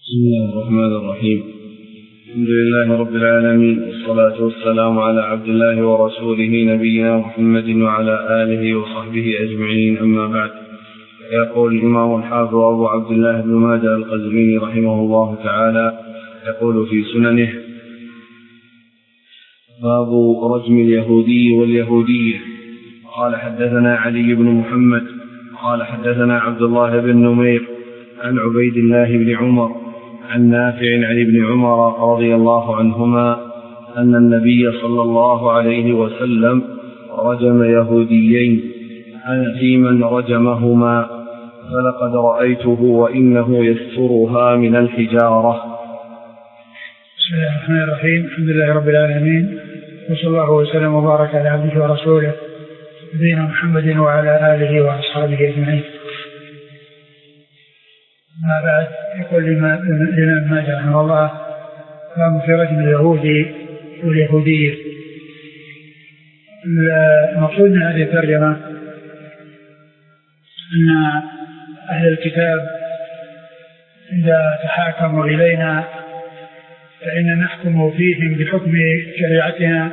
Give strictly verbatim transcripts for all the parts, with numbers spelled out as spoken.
بسم الله الرحمن الرحيم. الحمد لله رب العالمين، والصلاة والسلام على عبد الله ورسوله نبينا محمد وعلى آله وصحبه أجمعين، أما بعد. يقول الإمام الحافظ أبو عبد الله بن ماجه القزويني رحمه الله تعالى يقول في سننه: باب رجم اليهودي واليهودية. قال حدثنا علي بن محمد قال حدثنا عبد الله بن نمير عن عبيد الله بن عمر عن نافع عن ابن عمر رضي الله عنهما أن النبي صلى الله عليه وسلم رجم يهوديين في من رجمهما، فلقد رأيته وإنه يسترها من الحجارة. بسم الله الرحمن الرحيم. الحمد لله رب العالمين، وصلى الله وسلم وبارك على عبده ورسوله نبينا محمد وعلى آله وأصحابه أجمعين. ما بعد، يقول الإمام ماجه رحمه الله: باب في رجم اليهودي واليهودية. المقصود من هذه الترجمة أن أهل الكتاب إذا تحاكموا إلينا فإن نحكم فيهم بحكم شريعتنا،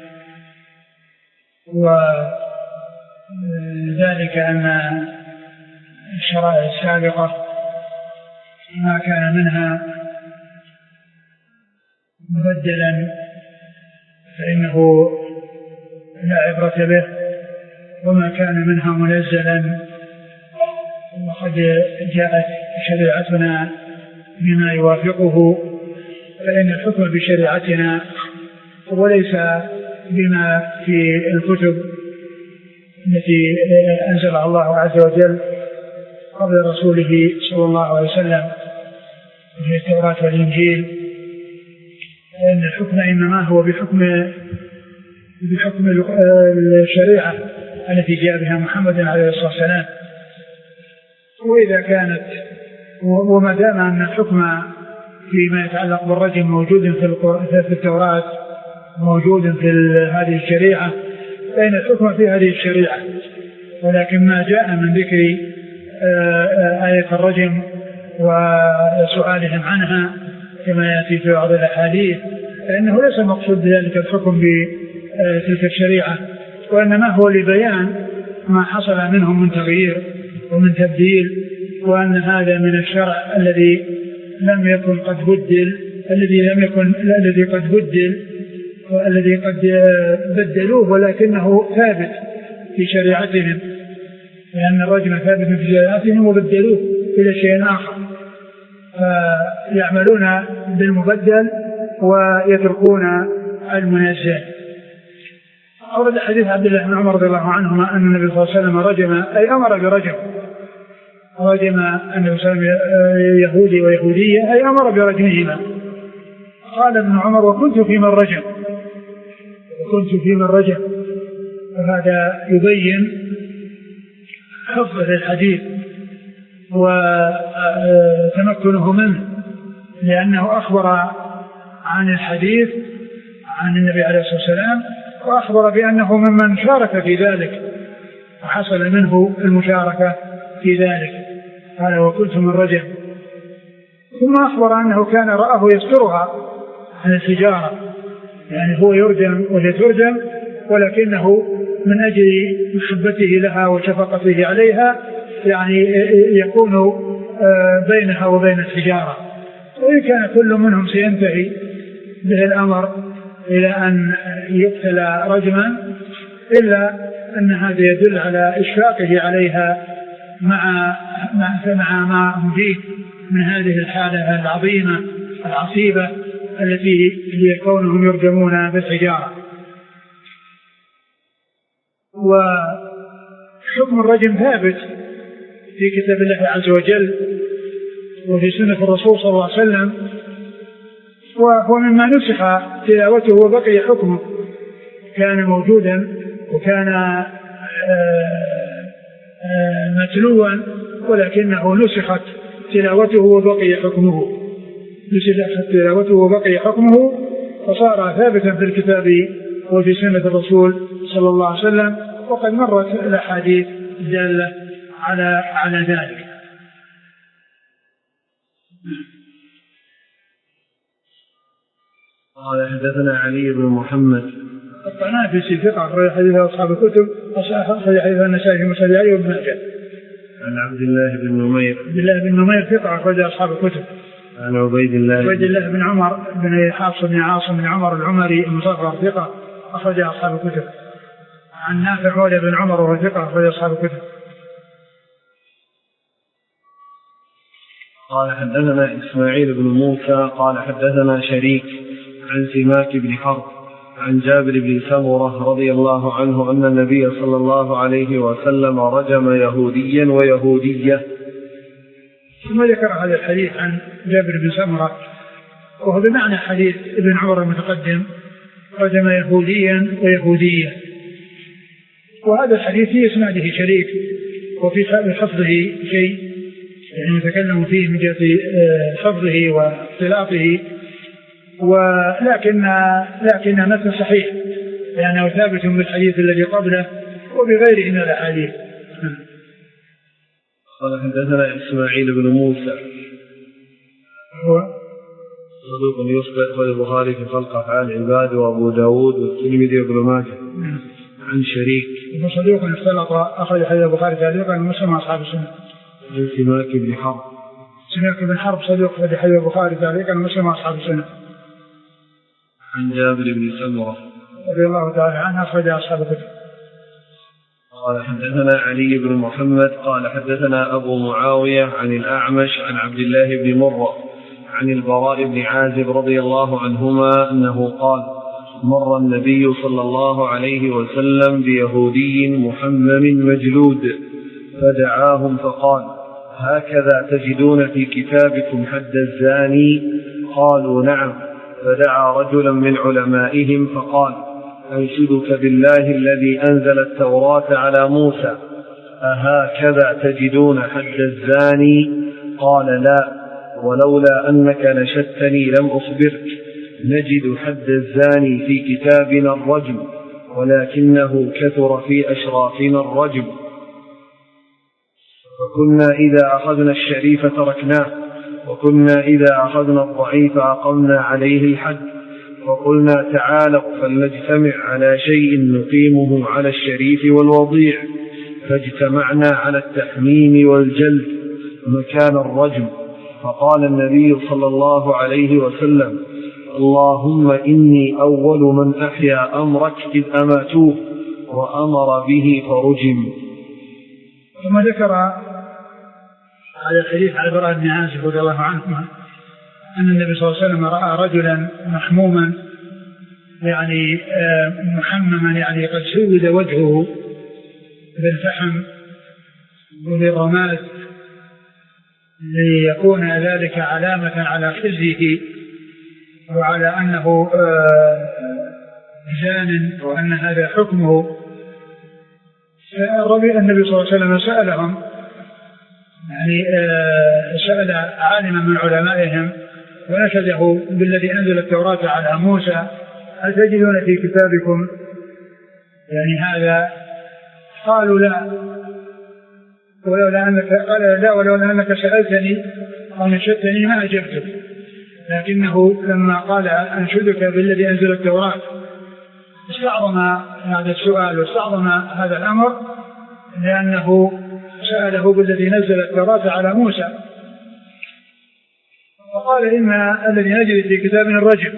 وذلك أن الشرائع السابقة ما كان منها مبدلا فإنه لا عبرة به، وما كان منها منزلا وقد جاءت شريعتنا بما يوافقه فإن الحكم بشريعتنا وليس بما في الكتب التي أنزلها الله عز وجل قبل رسوله صلى الله عليه وسلم في التوراة والإنجيل، لأن الحكم إنما هو بحكم بحكم الشريعة التي جاء بها محمد عليه الصلاة والسلام. وإذا كانت وما دام أن الحكم فيما يتعلق بالرجم موجود في التوراة موجود في هذه الشريعة فإن الحكم في هذه الشريعة، ولكن ما جاء من ذكر آية الرجم وسؤالهم عنها كما يأتي في بعض الأحاديث فإنه ليس مقصود بذلك الحكم بتلك الشريعة، وإنما هو لبيان ما حصل منهم من تغيير ومن تبديل، وأن هذا من الشرع الذي لم يكن قد بدل الذي لم يكن الذي قد بدل والذي قد بدلوه ولكنه ثابت في شريعتهم، لأن الرجم ثابت في شريعتهم وبدلوه إلى شيء آخر، فيعملون بالمبدل ويتركون المنزل. أورد حديث عبد الله بن عمر رضي الله عنهما أن النبي صلى الله عليه وسلم رجم أي أمر برجم رجم النبي صلى الله عليه وسلم يهودي ويهودية أي أمر برجمهما. قال ابن عمر: وكنت في من رجم وكنت في من رجم وهذا يبين حفظه الحديث وتمكنه منه، لأنه أخبر عن الحديث عن النبي عليه الصلاة والسلام وأخبر بأنه ممن شارك في ذلك وحصل منه المشاركة في ذلك. قال: وكنت من رجم. ثم أخبر أنه كان رآه يسترها عن الحجارة، يعني هو يرجم وهي ترجم، ولكنه من أجل محبته لها وشفقته عليها يعني يكون بينها وبين الحجارة. وإن كان كل منهم سينتهي به الأمر إلى أن يقتل رجما، إلا أن هذا يدل على إشفاقه عليها مع مع ما هم فيه من هذه الحالة العظيمة العصيبة التي هي كونهم يرجمون بالحجارة. وحكم الرجم ثابت في كتاب الله عز وجل وفي سنة الرسول صلى الله عليه وسلم، وهو مما نسخ تلاوته وبقي حكمه، كان موجودا وكان متلوا ولكنه نسخت تلاوته وبقي حكمه نسخت تلاوته وبقي حكمه فصار ثابتا في الكتاب وفي سنة الرسول صلى الله عليه وسلم، وقد مرت الأحاديث الدالة على على ذلك. قال حدثنا علي بن محمد الطعنان في الثقة أخرج حديث أصحاب الكتب أخرج حديث النسائي في مسند علي وابن ماجه. عن عبد الله بن نمير عبد الله بن نمير ثقة أخرج أصحاب الكتب. عن عبيد الله عبيد الله بن عمر بن حفص بن عاصم بن عمر العمري المصغر ثقة أخرج أصحاب الكتب. عن نافع مولى بن عمر وهو ثقة أخرج أصحاب الكتب. قال حدثنا إسماعيل بن موسى قال حدثنا شريك عن سماك بن حرب عن جابر بن سمرة رضي الله عنه أن النبي صلى الله عليه وسلم رجم يهوديا ويهودية. ثم ذكر هذا الحديث عن جابر بن سمرة وهو بمعنى حديث ابن عمر المتقدم رجم يهوديا ويهودية. وهذا الحديث في إسناده شريك وفي حفظه شيء يعني يتكلم فيه من جهة حفظه واختلاطه، ولكن لكن مثل صحيح لأنه ثابت بالحديث الذي قبله وبغيره من الأحاديث. قال حدثنا إسماعيل بن موسى هو صدوق يصبح والبخاري في خلق أفعال العباد وأبو داود والترمذي وابن ماجه. عن شريك هو صدوق اختلط أخرج حديث البخاري تعليقا ومسلم أصحاب السنة. عن سماك بن حرب سماك بن حرب صدوق أخرج حديث البخاري تعليقا ومسلم أصحاب السنة. عن جابر بن سمرة رضي الله تعالى عنه أخرج أصحاب الكتب. قال حدثنا علي بن محمد قال حدثنا أبو معاوية عن الأعمش عن عبد الله بن مرة عن البراء بن عازب رضي الله عنهما أنه قال مر النبي صلى الله عليه وسلم بيهودي محمم مجلود فدعاهم فقال هكذا تجدون في كتابكم حد الزاني؟ قالوا نعم. فدعا رجلا من علمائهم فقال أنشدك بالله الذي أنزل التوراة على موسى أهكذا تجدون حد الزاني؟ قال لا، ولولا أنك نشدتني لم أخبرك. نجد حد الزاني في كتابنا الرجم ولكنه كثر في أشرافنا الرجم، فكنا إذا أخذنا الشريف تركناه وكنا إذا أخذنا الضعيف أقمنا عليه الحد، وقلنا تعالوا فلنجتمع على شيء نقيمه على الشريف والوضيع، فاجتمعنا على التحميم والجلد مكان الرجم. فقال النبي صلى الله عليه وسلم اللهم إني أول من أحيا أمرك إذ أماتوه وأمر به فرجم. ثم ذكر هذا الحديث على البراء بن عازب رضي الله عنه أن النبي صلى الله عليه وسلم رأى رجلا محموما يعني محمما يعني قد سود وجهه بالفحم وبالرماد ليكون ذلك علامة على خزيه وعلى أنه زان وأن هذا حكمه. فالربي النبي صلى الله عليه وسلم سألهم يعني سأل عالما من علمائهم ونشده بالذي أنزل التوراة على موسى هل تجدون في كتابكم يعني هذا؟ قالوا لا، ولولا أنك قال لا ولولا أنك سألتني أو نشدتني ما أجبتك، لكنه لما قال أنشدك بالذي أنزل التوراة استعظم هذا السؤال واستعظم هذا الأمر لأنه سأله بالذي نزل التوراة على موسى. فقال إن الذي نجد في كتابنا الرجم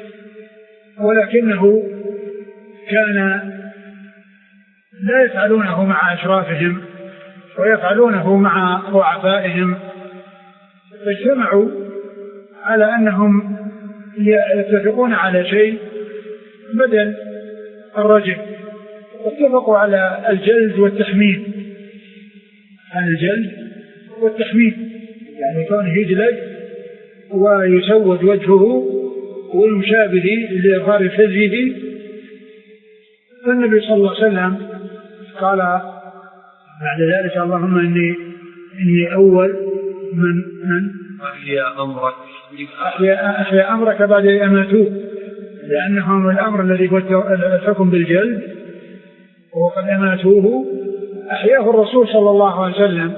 ولكنه كان لا يفعلونه مع أشرافهم ويفعلونه مع ضعفائهم، فاجتمعوا على أنهم يتفقون على شيء بدل الرجم، واتفقوا على الجلد والتحميم، على الجلد والتحميم يعني كونه يجلد ويسود وجهه ويمشابه لإظهار خزيه. فالنبي صلى الله عليه وسلم قال بعد ذلك اللهم إني, إني أول من, من أحيا أمرك أحيا, أحيا أمرك بعد أن أماتوه، لأنهم الأمر الذي هو الحكم بالجلد وقد أماتوه أحياه الرسول صلى الله عليه وسلم،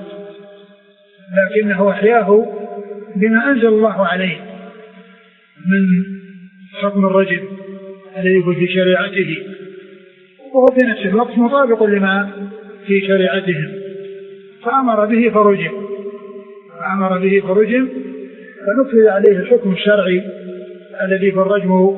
لكنه أحياه بما أنزل الله عليه من حكم الرجم الذي يكون في شريعته، وهو في نفس الوقت مطابق لما في شريعتهم، فأمر به فرجم فأمر به فرجم فنفذ عليه الحكم الشرعي الذي في الرجم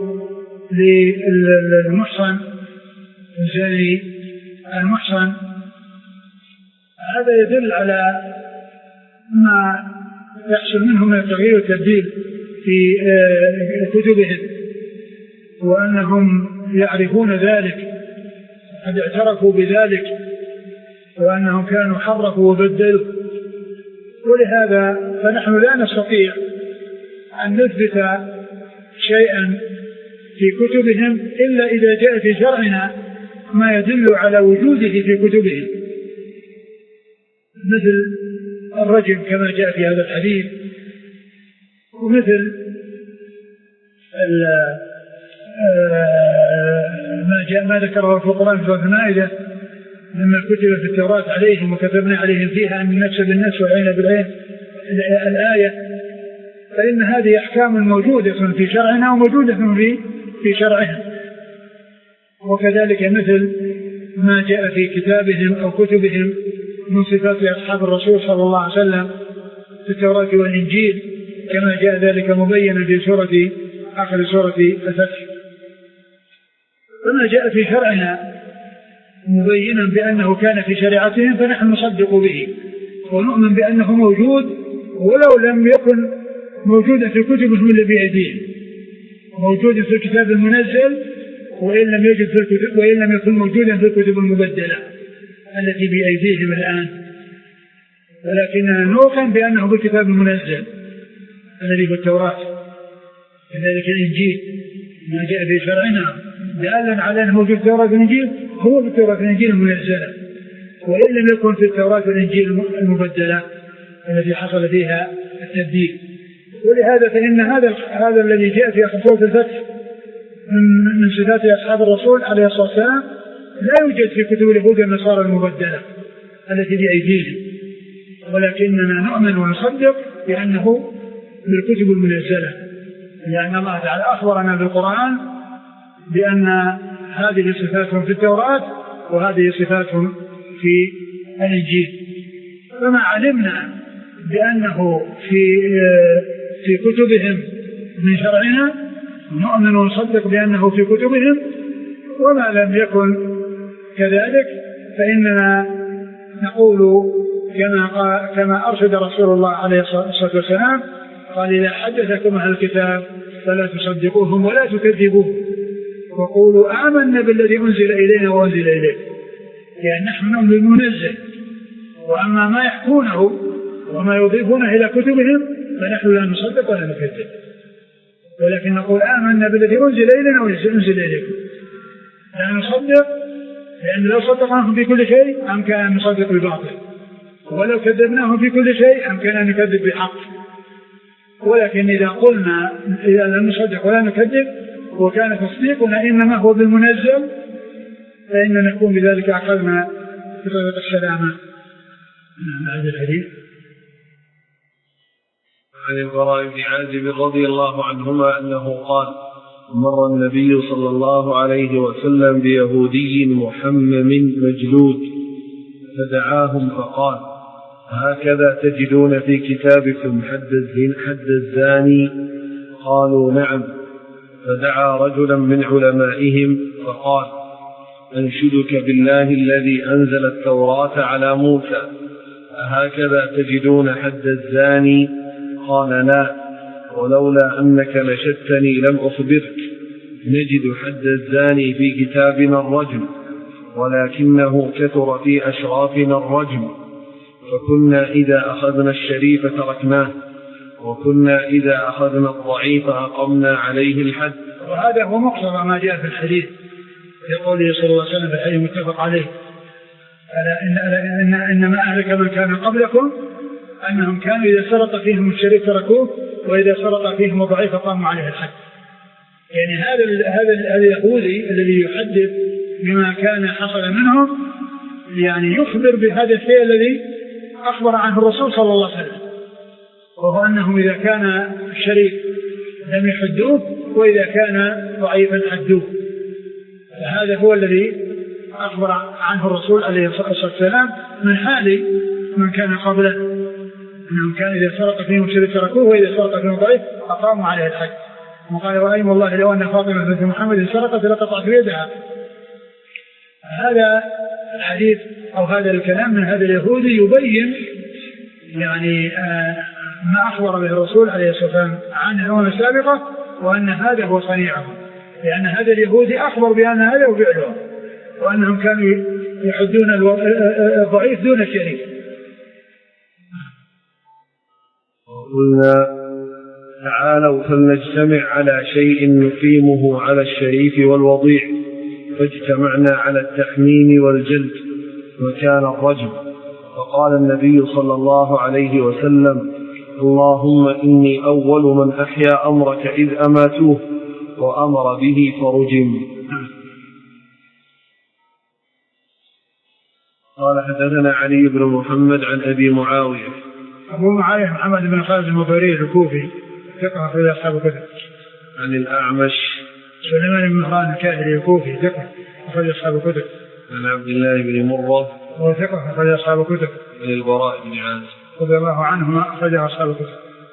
للمحصن الزاني المحصن. هذا يدل على ما يحصل منهم من التغيير والتبديل في كتبهم، وأنهم يعرفون ذلك، قد اعترفوا بذلك، وأنهم كانوا حرفوا وبدلوا. ولهذا فنحن لا نستطيع أن نثبت شيئا في كتبهم إلا إذا جاء في شرعنا ما يدل على وجوده في كتبهم، مثل الرجم كما جاء في هذا الحديث، ومثل ما جاء ما ذكره في القرآن في سورة المائدة مما كتب في التوراة عليهم وكتبنا عليهم فيها أن النفس بالنفس والعين بالعين الآية. فإن هذه أحكام موجودة في شرعنا وموجودة في في شرعهم. وكذلك مثل ما جاء في كتابهم أو كتبهم من صفات أصحاب الرسول صلى الله عليه وسلم في التوراة والإنجيل، كما جاء ذلك مبينا في سورة آخر سورة الفتح. فما جاء في شرعنا مبينا بأنه كان في شريعتهم فنحن نصدق به ونؤمن بأنه موجود، ولو لم يكن موجودا في كتبهم اللي بأيديهم، موجود في الكتاب المنزل وإن لم يجد في الكتب وإن لم يكن موجودا في الكتب المبدلة التي بأيديهم الآن، ولكننا نوقن بأنه في الكتاب المنزل الذي في التوراة. كذلك الإنجيل ما جاء في شرعنا دالا على أنه موجود في التوراة والإنجيل هو في التوراة والإنجيل المنزلة، وإن لم يكن في التوراة والإنجيل المبدلة التي حصل فيها التبديل. ولهذا فإن هذا هذا الذي جاء في سورة الفتح من, من صفات أصحاب الرسول عليه الصلاة والسلام لا يوجد في كتب اليهود والنصارى المبدلة التي بأيديهم، ولكننا نؤمن ونصدق بأنه بالكتب المنزلة، لأن الله تعالى أخبرنا بالقرآن بأن هذه صفاتهم في التوراة وهذه صفاتهم في الإنجيل. فما علمنا بأنه في في كتبهم من شرعنا نؤمن ونصدق بأنه في كتبهم، وما لم يكن كذلك فإننا نقول كما كما أرشد رسول الله عليه الصلاة والسلام قال: إذا حدثكم أهل الكتاب فلا تصدقوهم ولا تكذبوهم وقولوا آمنا بالذي أنزل إلينا وأنزل إليكم، يعني نحن نؤمن بالمنزل، وأما ما يحكونه وما يضيفونه إلى كتبهم فنحن لا نصدق ولا نكذب، ولكن نقول آمنا بالذي أنزل إلينا وأنزل إليكم. لا نصدق، لأن لو صدقناهم في كل شيء أمكن أن نصدق بالباطل، ولو كذبناهم في كل شيء أمكن أن نكذب بالحق. ولكن إذا قلنا إذا لم نصدق ولا نكذب وكان تصديقنا إنما هو بالمنزل فإن نكون بذلك أخذنا بطريقة السلامة. بعد الحديث عن البراء بن عازب رضي الله عنهما أنه قال: مر النبي صلى الله عليه وسلم بيهودي محمم مجلود فدعاهم فقال: هكذا تجدون في كتابكم حد الزاني؟ قالوا: نعم. فدعا رجلا من علمائهم فقال: أنشدك بالله الذي أنزل التوراة على موسى، أهكذا تجدون حد الزاني؟ قال: لا، ولولا أنك نشدتني لم أخبرك. نجد حد الزاني في كتابنا الرجم، ولكنه كثر في أشرافنا الرجم، فكنا إذا أخذنا الشريف تركناه، وكنا إذا أخذنا الضعيف أقمنا عليه الحد. وهذا هو مقتضى ما جاء في الحديث في قوله صلى الله عليه وسلم في الحديث متفق عليه: إن إن إنما أهلك من كان قبلكم أنهم كانوا إذا سرق فيهم الشريف تركوه، وإذا سرق فيهم الضعيف قاموا عليه الحد. يعني هذا هذا اليهودي الذي يحدث بما كان حصل منهم يعني يخبر بهذا الشيء الذي أخبر عنه الرسول صلى الله عليه وسلم، وهو أنهم إذا كان الشريف لم يحدوه وإذا كان ضعيفا حدوه. هذا هو الذي أخبر عنه الرسول عليه الصلاة والسلام من حال من كان قبله، أنهم كان إذا سرق فيهم شيء تركوه، وإذا سرق فيهم ضعيف أقاموا عليه الحد. وقال وأيم الله لو أن فاطمة بنت محمد سرقت لقطعت يدها. هذا الحديث أو هذا الكلام من هذا اليهودي يبين يعني آه ما أخبر به الرسول عليه الصلاة والسلام عن الأمم السابقة، وأن هذا هو صنيعه، لأن هذا اليهودي أخبر بأن هذا هو فعله، وأنهم كانوا يحدون الضعيف دون الشريف. قلنا تعالوا فلنجتمع على شيء نقيمه على الشريف والوضيع، فاجتمعنا على التحميم والجلد وكان الرجم. فقال النبي صلى الله عليه وسلم اللهم إني أول من أحيا أمرك إذ أماتوه وأمر به فرجم. قال حدثنا علي بن محمد عن أبي معاوية. أبو معاوية محمد بن خالد المضيري الكوفي ثقة في أصحاب الكتب. عن الأعمش سليمان بن مهران الكاهلي الكوفي ثقة في أصحاب الكتب. عن عبد الله بن مرة وهو ثقة في أصحاب الكتب. عن البراء بن عازب رضي الله عنهما أخرج أصحاب الكتب.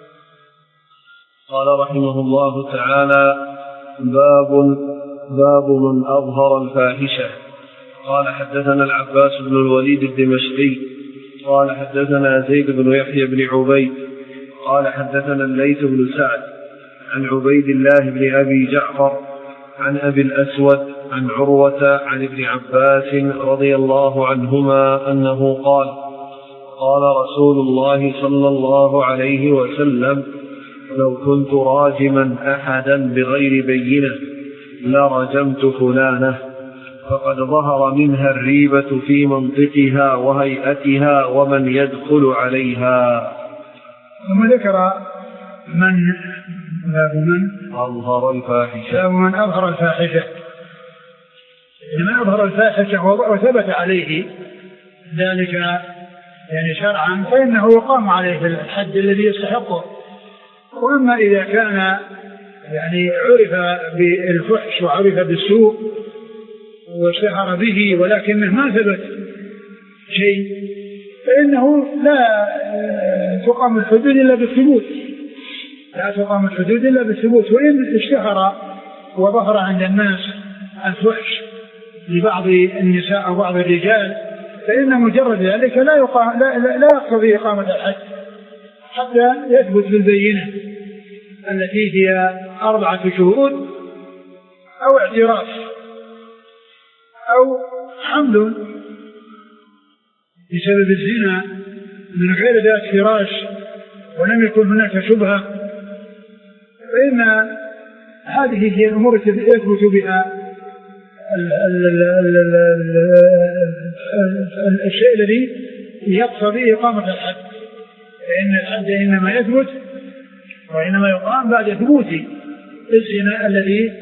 قال رحمه الله تعالى باب باب من أظهر الفاحشة. قال حدثنا العباس بن الوليد الدمشقي قال حدثنا زيد بن يحيى بن عبيد قال حدثنا الليث بن سعد عن عبيد الله بن أبي جعفر عن أبي الأسود عن عروة عن ابن عباس رضي الله عنهما أنه قال قال رسول الله صلى الله عليه وسلم لو كنت راجما أحدا بغير بينة لرجمت فلانة فقد ظهر منها الريبة في منطقها وهيئتها ومن يدخل عليها. ثم ذكر من من أظهر الفاحشة من أظهر الفاحشة من أظهر الفاحشة وثبت عليه ذلك يعني شرعا فإنه يقام عليه الحد الذي يستحقه. وأما إذا كان يعني عرف بالفحش وعرف بالسوء واشتهر به ولكنه ما ثبت شيء فإنه لا تقام الحدود إلا بالثبوت لا تقام الحدود إلا بالثبوت. وإن اشتهر وظهر عند الناس الفحش لبعض النساء أو بعض الرجال فإن مجرد ذلك لا يقام لا, لا, لا يقتضي إقامة الحد حتى يثبت بالبينة التي هي أربعة شهود أو اعتراف أو حمل بسبب الزنا من غير ذات فراش ولم يكن هناك شبهة، فإن هذه هي الأمور التي يثبت بها الشيء الذي يقتضي إقامة الحد. فإن الحد إنما يثبت وإنما يقام بعد ثبوت الزنا الذي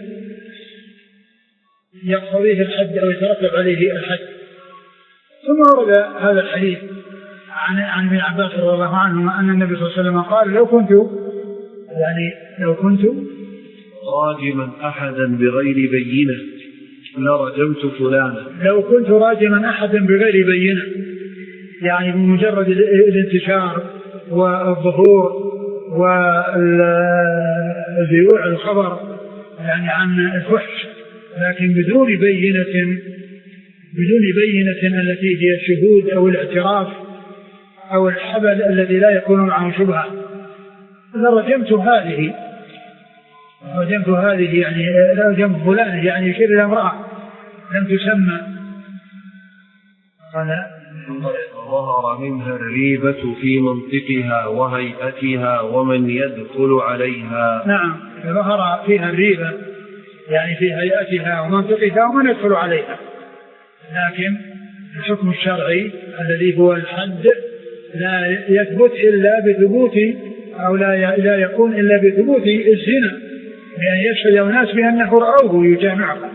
يقتضيه الحد أو يترتب عليه الحد. ثم ورد هذا الحديث عن عن ابن عباس رضي الله عنهما أن النبي صلى الله عليه وسلم قال لو كنت يعني لو كنت راجما أحدا بغير بينة لرجمت فلانا. لو كنت راجما أحدا بغير بينة يعني بمجرد الانتشار والظهور والذيوع الخبر يعني عن الفحش لكن بدون بينة بدون بينة التي هي الشهود أو الاعتراف أو الحبل الذي لا يكون معه شبهة لرجمت هذه رجمت هذه يعني رجمت فلان يعني يشير إلى امرأة لم تسمى. قال ظهر منها الريبة في منطقها وهيئتها ومن يدخل عليها. نعم ظهر فيها الريبة يعني في هيئتها ومنطقها ومن يدخل عليها، لكن الحكم الشرعي الذي هو الحد لا يثبت إلا بثبوت أو لا لا يكون إلا بثبوت الزنا بأن يشهد الناس بأنه رأوه يجامعها،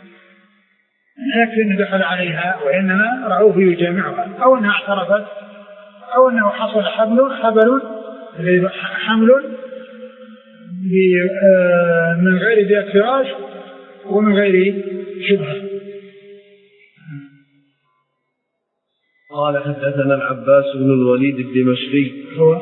لكن دخل عليها وإنما رأوه يجامعها أو أنها اعترفت أو أنه حصل حبل حبل حمل من غير ذات فراش ومن غير شبهة. قال حدثنا العباس بن الوليد الدمشقي هو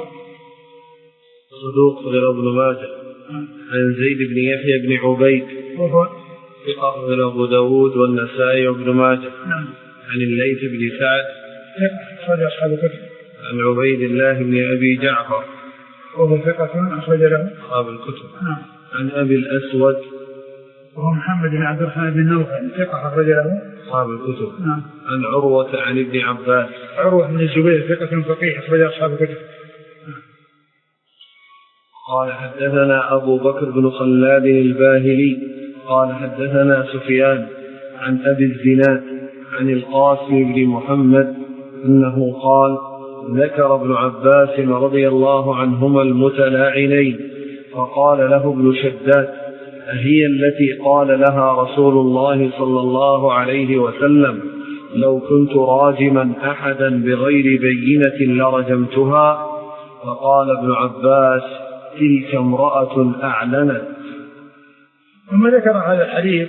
صدوق غير ابن ماجه عن زيد بن يحيى بن عبيد وهو ثقة غير أبو داود والنسائي وابن ماجه. نعم. عن الليث بن سعد أخرج أصحاب الكتب. عن عبيد الله بن أبي جعفر وهو ثقة أخرج له أصحاب الكتب. نعم. عن أبي الأسود وهو محمد بن عبد الرحمن بن نوفل ثقة أخرج له أصحاب الكتب. نعم. عن عروة عن ابن عباس عروة بن الزبير ثقة فقيه أخرج أصحاب الكتب. قال حدثنا أبو بكر بن خلاد الباهلي قال حدثنا سفيان عن أبي الزناد عن القاسم بن محمد أنه قال ذكر ابن عباس رضي الله عنهما المتلاعنين فقال له ابن شداد أهي التي قال لها رسول الله صلى الله عليه وسلم لو كنت راجما أحدا بغير بينة لرجمتها؟ فقال ابن عباس تلك امرأة أعلنت. ثم ذكر هذا الحديث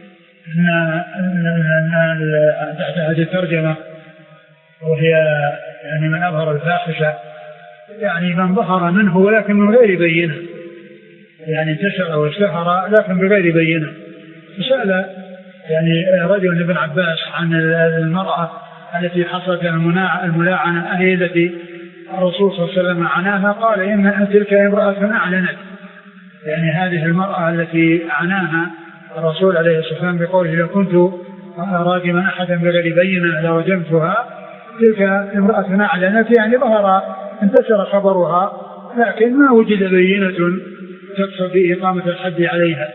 أن تحت هذه الترجمة وهي يعني من أظهر الفاحشة يعني من ظهر منه ولكن من غير بينة، يعني انتشر واشتهر لكن بغير بينة. فسأل يعني رجل ابن عباس عن المرأة التي حصلت الملاعنة أهي التي الرسول صلى الله عليه وسلم عناها؟ قال إن تلك امرأة أعلنت، يعني هذه المرأة التي عناها الرسول عليه الصلاة والسلام بقوله لو كنت راجما أحدا بغير بينة لرجمتها، تلك امرأة أعلنت يعني ظهر انتشر خبرها لكن ما وجد بينة تقصد إقامة الحد عليها.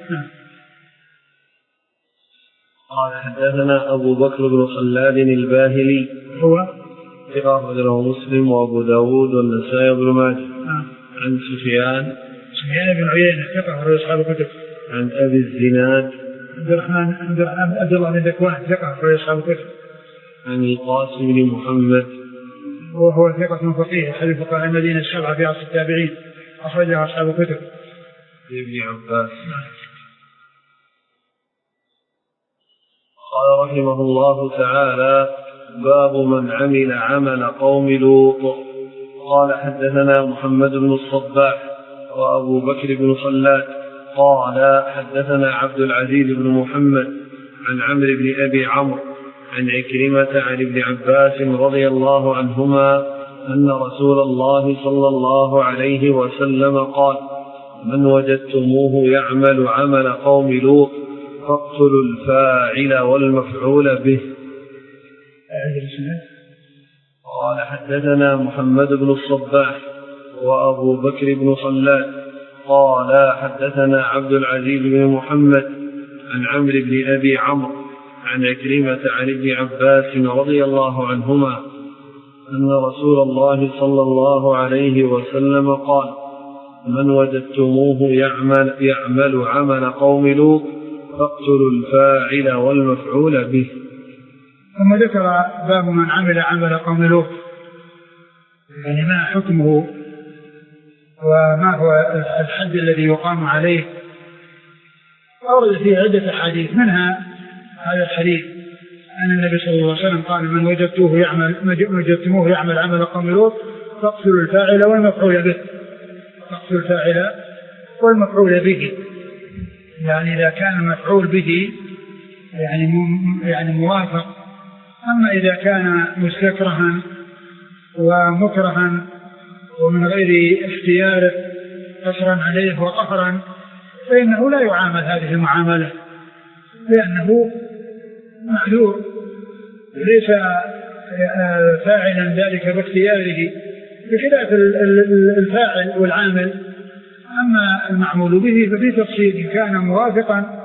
قال حدثنا أبو بكر بن خلاد الباهلي هو ثقة له مسلم وأبو داود والنسائي وابن ماجه. عن سفيان سفيان بن عيينة ثقة أخرج أصحاب الكتب. عن أبي الزناد عبد الرحمن عبد الله بن ذكوان ثقة أخرج أصحاب الكتب. عن القاسم بن محمد وهو ثقة فقيه حديث فقهاء المدينة السبعة في عصر التابعين أخرجها أصحاب الكتب. ابن عباس. قال رحمه الله تعالى باب من عمل عمل قوم لوط. قال حدثنا محمد بن الصباح وأبو بكر بن خلاد قال حدثنا عبد العزيز بن محمد عن عمرو بن أبي عمرو عن عكرمة عن ابن عباس رضي الله عنهما أن رسول الله صلى الله عليه وسلم قال من وجدتموه يعمل عمل قوم لوط فاقتلوا الفاعل والمفعول به. قال حدثنا محمد بن الصباح وأبو بكر بن خلاد قال حدثنا عبد العزيز بن محمد عن عمرو بن أبي عمرو عن عكرمة عن ابن عباس رضي الله عنهما أن رسول الله صلى الله عليه وسلم قال من وجدتموه يعمل, يعمل عمل قوم لوط فاقتلوا الفاعل والمفعول به. ثم ذكر باب من عمل عمل قوم لوط، يعني ما حكمه وما هو الحد الذي يقام عليه. أورد فيه عدة حديث، منها هذا الحديث أن النبي صلى الله عليه وسلم قال من وجدتوه يعمل وجدتموه يعمل عمل قوم لوط فاقتلوا الفاعل والمفعول به. فاقتلوا الفاعل والمفعول به، يعني إذا كان المفعول به يعني يعني موافق. أما إذا كان مستكرها ومكرها ومن غير اختيار قصرا عليه وقهرا فإنه لا يعامل هذه المعاملة، لأنه معذور ليس فاعلا ذلك باختياره، بخلاف الفاعل والعامل. أما المعمول به ففي تفصيل إن كان موافقا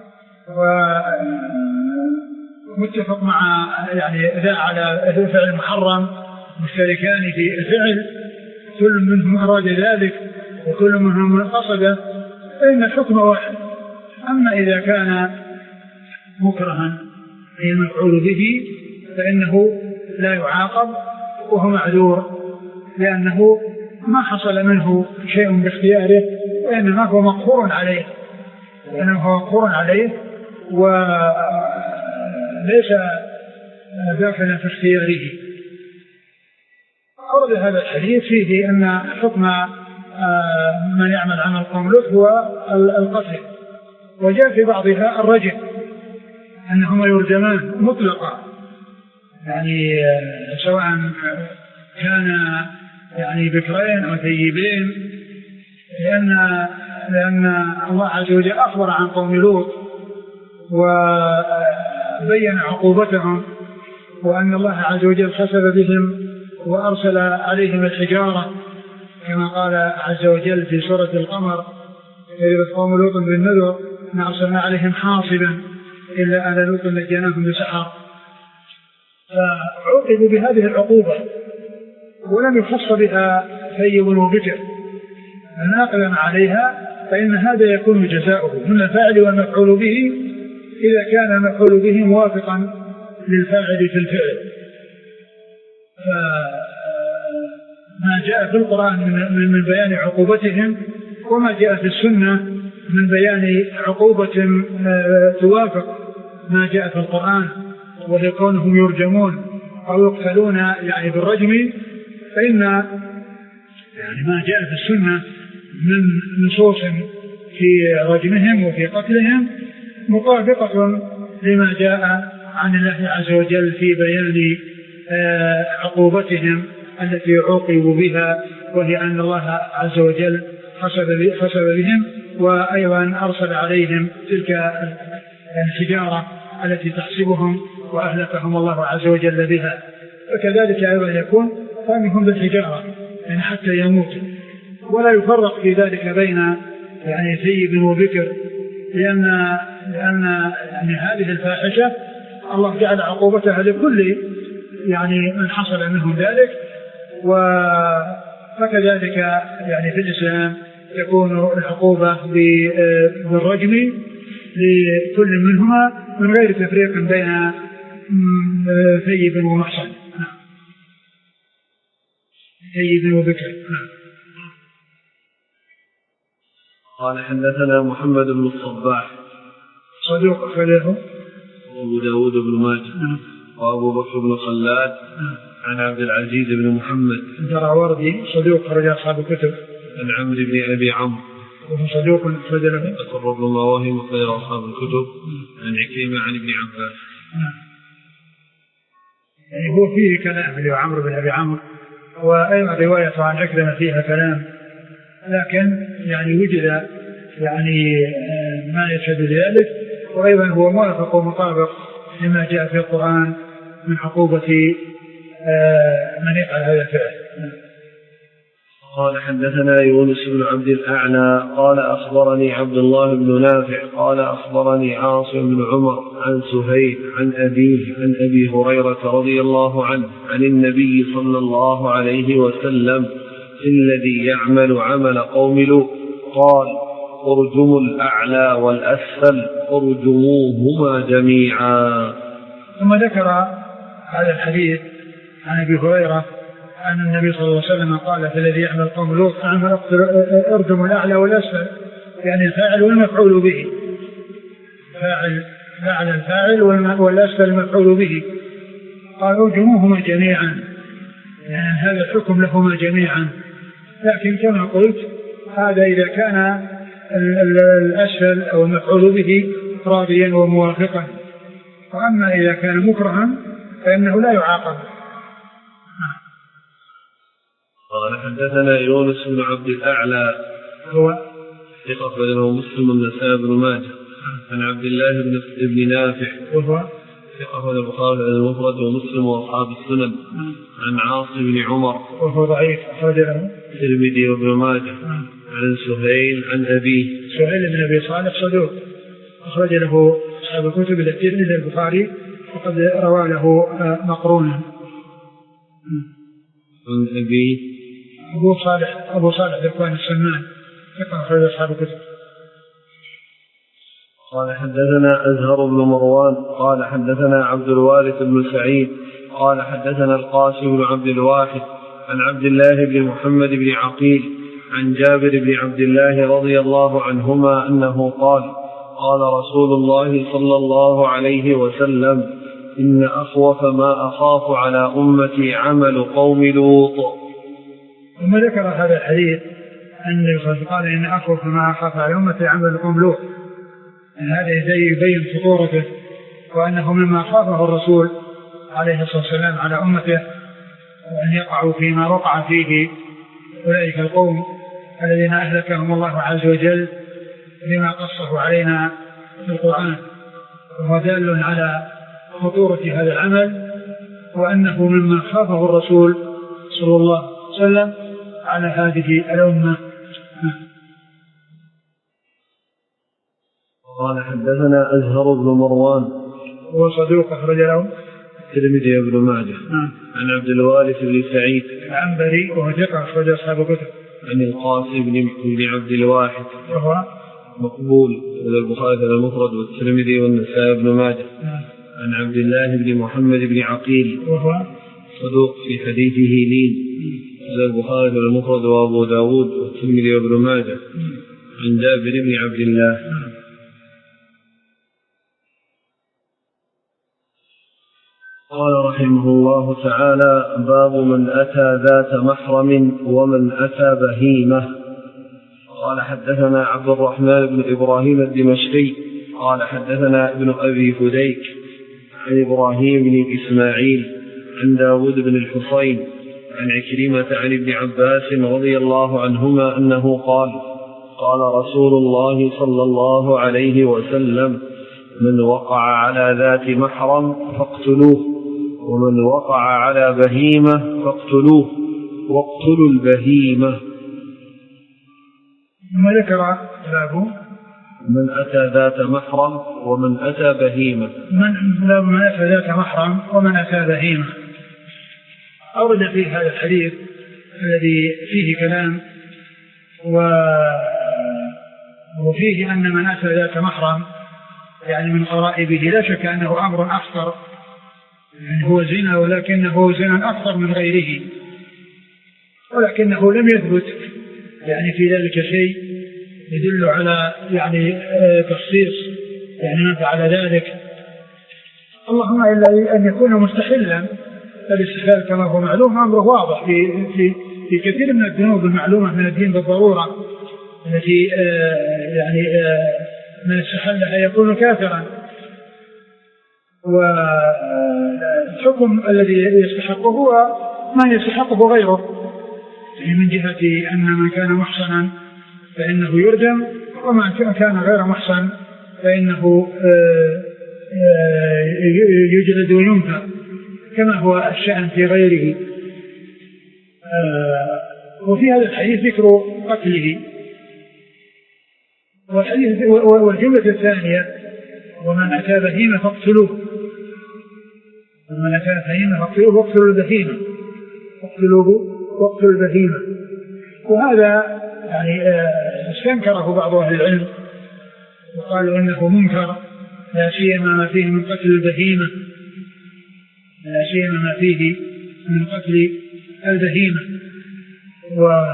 ومتفق مع يعني ذا على الفعل محرم مشتركان في الفعل كل منهم أراد ذلك وكل منهم قصده فإن الحكم واحد. أما إذا كان مكرها أي المفعول به فإنه لا يعاقب وهو معذور، لأنه ما حصل منه شيء باختياره وإنما هو مقهور عليه وإنما هو مقهور عليه وليس داخلا في اختياره. أورد هذا الحديث فيه أن حكم من يعمل عمل قوم لوط هو القتل، وجاء في بعضها الرجم أنهما يرجمان مطلقا، يعني سواء كان يعني بكرين أو ثيبين، لأن لأن الله عز وجل أخبر عن قوم لوط وبين عقوبتهم، وأن الله عز وجل خسف بهم وأرسل عليهم الحجارة كما قال عز وجل في سورة القمر: إذ قوم لوط بالنذر ما أرسلنا عليهم حاصبا إلا آل لوط نجيناهم بسحر. فعوقبوا بهذه العقوبة ولم يخص بها ثيب وبكر ناقلا عليها، فإن هذا يكون جزاؤه من الفاعل والمفعول به إذا كان المفعول به موافقا للفاعل في الفعل. فما جاء في القرآن من بيان عقوبتهم وما جاء في السنة من بيان عقوبة توافق ما جاء في القرآن، وهي كونهم يرجمون أو يقتلون يعني بالرجم، فإن يعني ما جاء في السنة من نصوص في رجمهم وفي قتلهم مطابقة لما جاء عن الله عز وجل في بيان عقوبتهم التي عوقبوا بها، وهي أن الله عز وجل خسف بهم وأيضا أرسل عليهم تلك الحجارة التي تحسبهم وأهلكهم الله عز وجل بها. فكذلك أيضا يكون رميهم بالحجارة يعني حتى يموتوا، ولا يفرق في ذلك بين يعني ثيب وبكر، لأن لأن يعني هذه الفاحشة الله جعل عقوبتها لكل يعني من حصل منهم ذلك، وكذلك يعني في الإسلام تكون العقوبة بالرجم لكل منهما من غير تفريق بين ثيب ومحصن، ثيب وبكر. قال حدثنا محمد بن الصباح صدوق أخرجه أبو داود بن ماجه وأبو بكر بن خلاد عن عبد العزيز بن محمد الدراوردي صدوق أخرج أصحاب الكتب عن عمرو بن أبي عمرو وهو صدوق أخرج له أقر ربما وهم خير أصحاب الكتب عن عكرمة عن ابن عباس. يعني هو فيه كلام اللي هو عمرو بن أبي عمرو، وأيضا رواية عن عكرمة فيها كلام، لكن يعني وجد يعني ما يشهد ذلك، وأيضا هو موافق ومطابق لما جاء في القرآن من عقوبة من يفعل هذا الفعل. قال حدثنا يونس بن عبد الأعلى قال أخبرني عبد الله بن نافع قال أخبرني عاصم بن عمر عن سهيل عن أبيه عن أبي هريرة رضي الله عنه عن النبي صلى الله عليه وسلم الذي يعمل عمل قوم لوط قال: ارجموا الأعلى والأسفل ارجموهما جميعا. ثم ذكر هذا الحديث عن أبي هريرة أن النبي صلى الله عليه وسلم قال: في الذي يعمل قوم لوط ارجموا الأعلى والأسفل، يعني الفاعل والمفعول به، فاعل فاعل الفاعل والأسفل المفعول به. قال: ارجموهما جميعا، يعني هذا الحكم لهما جميعا، لكن كما قلت هذا إذا كان الأسفل أو المفعول به راضيا وموافقا، وأما إذا كان مكرها فإنه لا يعاقب. قال حدثنا يونس بن عبد الأعلى هو ثقة له مسلم النسائي بن ماجه عن عبد الله بن نافع وهو ثقة له البخاري المفرد ومسلم وأصحاب السنن عن عاصم بن عمر وهو ضعيف أخرج له الترمذي وابن ماجه عن سهيل عن أبيه سهيل بن أبي صالح صدوق أخرج له أصحاب الكتب إلا البخاري وقد روى له مقرونا. عن أبيه أبو صالح أبو صالح ذكوان السمان ثقة أخرج أصحاب الكتب. قال حدثنا أزهر بن مروان قال حدثنا عبد الوارث بن سعيد قال حدثنا القاسم بن عبد الواحد عن عبد الله بن محمد بن عقيل عن جابر بن عبد الله رضي الله عنهما أنه قال قال رسول الله صلى الله عليه وسلم إن أخوف ما أخاف على أمتي عمل قوم لوط. ثم ذكر هذا الحديث أن قال إن أخوف ما أخاف على أمتي عمل قوم لوط، أن هذا يبين خطورته وأنه مما خافه الرسول عليه الصلاة والسلام على أمته وأن يقعوا فيما وقع فيه أولئك القوم الذين أهلكهم الله عز وجل بما قصه علينا في القرآن، وهو دال على خطورة هذا العمل وأنه مما خافه الرسول صلى الله عليه وسلم على هذه الأمة. قال حدثنا أزهر بن مروان هو صدوق أخرج له الترمذي وابن ماجه عن عبد الوارث بن سعيد العنبري وهو ثقة أخرج أصحاب الكتب عن القاسم بن عبد الواحد وهو مقبول البخاري المفرد والترمذي والنسائي بن ماجه عن عبد الله بن محمد بن عقيل وهو صدوق في حديثه لين البخاري المفرد وابو داود والترمذي وابن ماجه عن جابر بن عبد الله. قال رحمه الله تعالى باب من أتى ذات محرم ومن أتى بهيمة. قال حدثنا عبد الرحمن بن إبراهيم الدمشقي قال حدثنا ابن أبي فديك عن إبراهيم بن إسماعيل عن داود بن الحصين عن عكرمة عن ابن عباس رضي الله عنهما أنه قال قال رسول الله صلى الله عليه وسلم من وقع على ذات محرم فاقتلوه ومن وقع على بهيمة فاقتلوه واقتلوا البهيمة. ثم ذكر باب من أتى ذات محرم ومن أتى بهيمة. من من أتى ذات محرم ومن أتى بهيمة أورد في هذا الحديث الذي فيه كلام وفيه أن من أتى ذات محرم يعني من قرائبه لا شك أنه أمر أخطر، يعني هو زنا ولكنه زنا أكثر من غيره، ولكنه لم يثبت يعني في ذلك شيء يدل على يعني تخصيص يعني من فعل ذلك، اللهم إلا أن يكون مستحلا. الاستحلال كما هو معلوم أمره واضح في, في, في كثير من الذنوب المعلومة من الدين بالضرورة التي يعني من استحلها يكون كافرا، والحكم الذي يستحقه هو ما يستحقه غيره، يعني من جهة أن من كان محصنا فإنه يرجم ومن كان غير محصن فإنه يجلد وينفى كما هو الشأن في غيره. وفي هذا الحديث ذكر قتله. والجملة الثانية ومن أتى بهيمة فاقتلوه ومن أتى بهيمة فاقتلوه واقتلوا البهيمة واقتلوه واقتلوا البهيمة. وهذا يعني استنكره بعض أهل العلم وقالوا إنه منكر لا سيما ما فيه من قتل البهيمة لا سيما ما فيه من قتل البهيمة و...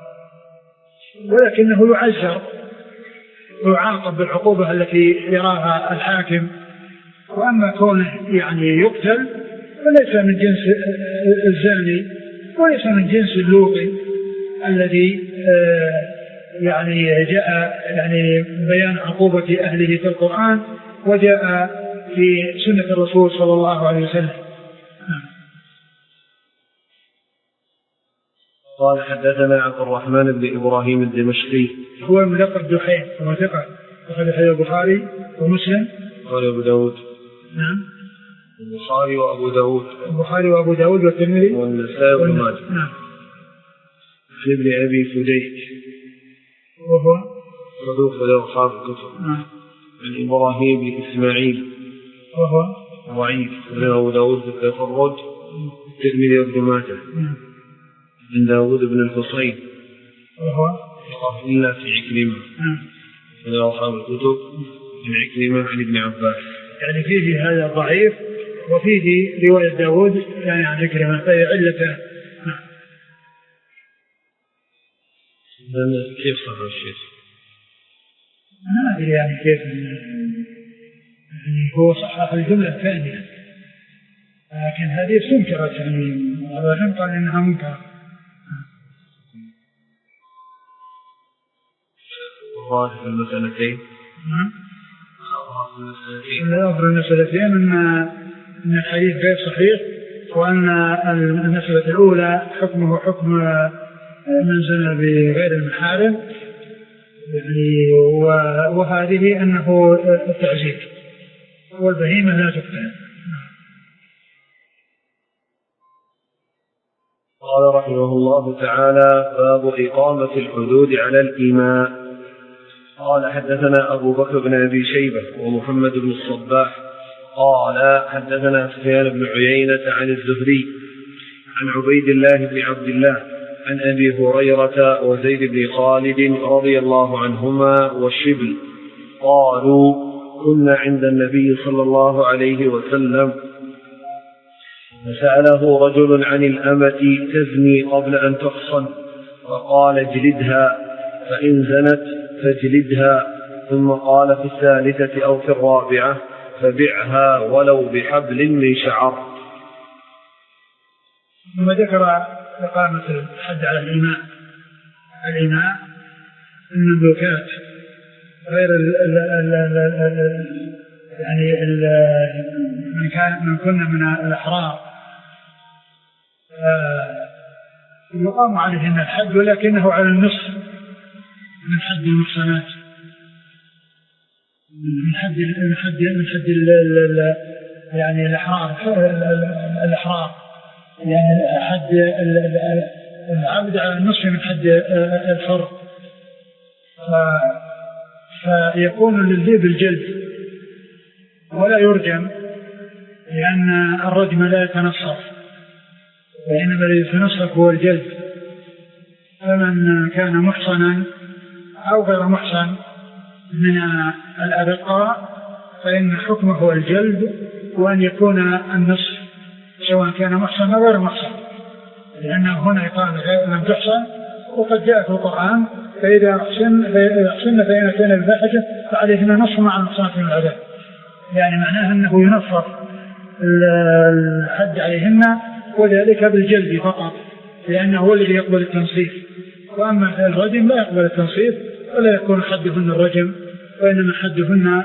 ولكنه يعزر ويعاقب بالعقوبة التي يراها الحاكم. وأما كونه يعني يقتل فليس من جنس الزاني وليس من جنس اللوطي الذي يعني جاء يعني بيان عقوبة أهله في القرآن وجاء في سنة الرسول صلى الله عليه وسلم. قال حدثنا عبد الرحمن بن إبراهيم الدمشقي هو ملقب دحيم وهو ثقة أخرج حديث البخاري ومسلم قال أبو داود نعم البخاري وأبو داود البخاري وأبو داود والترمذي والنسائي وابن ماجه. نعم. عن ابن أبي فديك وهو صدوق له أصحاب الكتب. نعم. عن إبراهيم بن إسماعيل وهو ضعيف له أبو داود بالتفرد الترمذي وابن ماجه. نعم. عن داود بن الحصين وهو إلا في عكرمة نعم. له أصحاب الكتب عن عكرمة عن ابن عباس. يعني فيه هذا ضعيف وفيه رواية داود يعني عن عكرمة فهي علته. كيف صحة الشيخ؟ ما أدري يعني كيف، يعني هو صحح الجملة الثانية لكن هذه استنكرت، يعني الرجل قال إنها منكرة. ظاهر المسألتين الأفضل المسألتين أن أن الحديث غير صحيح، وأن المسألة الأولى حكمه حكم من زنى بغير المحارم، يعني وهذه أنه التعزيز والبهيمة لا تقتل. قال رحمه الله تعالى: باب إقامة الحدود على الإماء. قال: حدثنا أبو بكر بن أبي شيبة ومحمد بن الصباح قال: حدثنا سفيان بن عيينة عن الزهري عن عبيد الله بن عبد الله عن أبي هريرة وزيد بن خالد رضي الله عنهما والشبل قالوا: كنا عند النبي صلى الله عليه وسلم فسأله رجل عن الأمة تزني قبل أن تحصن فقال: اجلدها، فإن زنت فاجلدها. ثم قال في الثالثة أو في الرابعة: فبعها ولو بحبل من شعر. ثم ذكر إقامة الحد على الإماء. الإماء المملوكات غير ال ال ال ال ال يعني ال من كان من كنا من الأحرار يقام عليهن الحد، ولكنه على النصف من حد المحصنات، من حد من حد من حد ال ال يعني الأحرار الأحرار يعني حد العبد على النصف من حد الحر، فيكون للذي بالجلد ولا يرجم، لأن الرجم لا يتنصف، وإنما الذي يتنصف هو الجلد. فمن كان محصنا أو غير محصن من الأبقاء فإن حكمه هو الجلد، وأن يكون النصف سواء كان محصن أو غير محصن، لأنه هنا يقال لم تحصن، وقد جاء في القرآن: فإذا أحسن فإن فإن أتينا بفاحشة فعليهن نصف مع المحصنات من العذاب. يعني معناه أنه ينصف الحد عليهن، وذلك بالجلد فقط، لأنه هو الذي يقبل التنصيف. وأما الرجم لا يقبل التنصيف ولا يكون حدهن الرجم، وإنما حدهن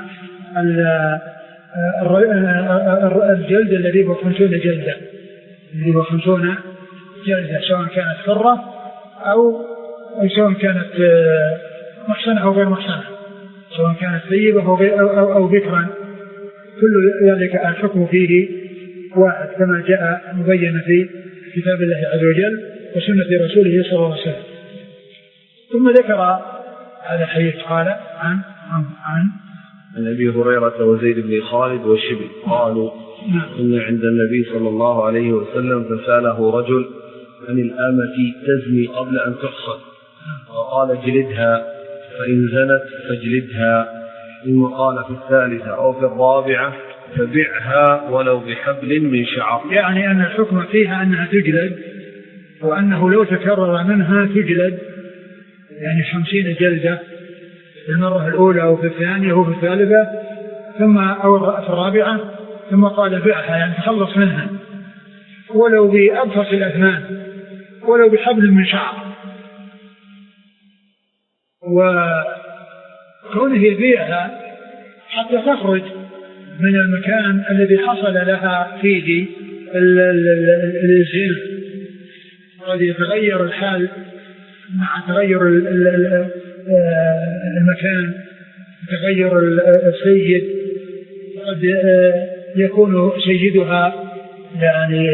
الجلد الذي هو خمسون جلدة، الذي هو خمسون جلدة، سواء كانت حرة أو سواء كانت محصنة أو غير محصنة، سواء كانت ثيبة أو, أو, أو بكرا، كل ذلك الحكم فيه واحد، كما جاء مبين في كتاب الله عز وجل وسنة رسوله صلى الله عليه وسلم. ثم ذكر هذا الحديث قال عن عن عن عن أبي هريرة وزيد بن خالد والشبل قالوا: كنا عند النبي صلى الله عليه وسلم فسأله رجل عن الأمة تزني قبل أن تحصن وقال: اجلدها، فإن زنت فاجلدها. ثم قال في الثالثة أو في الرابعة: فبعها ولو بحبل من شعر. يعني أن الحكم فيها أنها تجلد، وأنه لو تكرر منها تجلد، يعني خمسين جلدة في المرة الأولى أو في الثانية أو في الثالثة ثم أو في الرابعة. ثم قال: بعها، يعني تخلص منها ولو بأبفص الأثمان ولو بحبل من شعر. وكونه يبيعها حتى تخرج من المكان الذي حصل لها فيه الزنا، قد يتغير الحال مع تغير المكان، تغير السيد، قد يكون سيدها يعني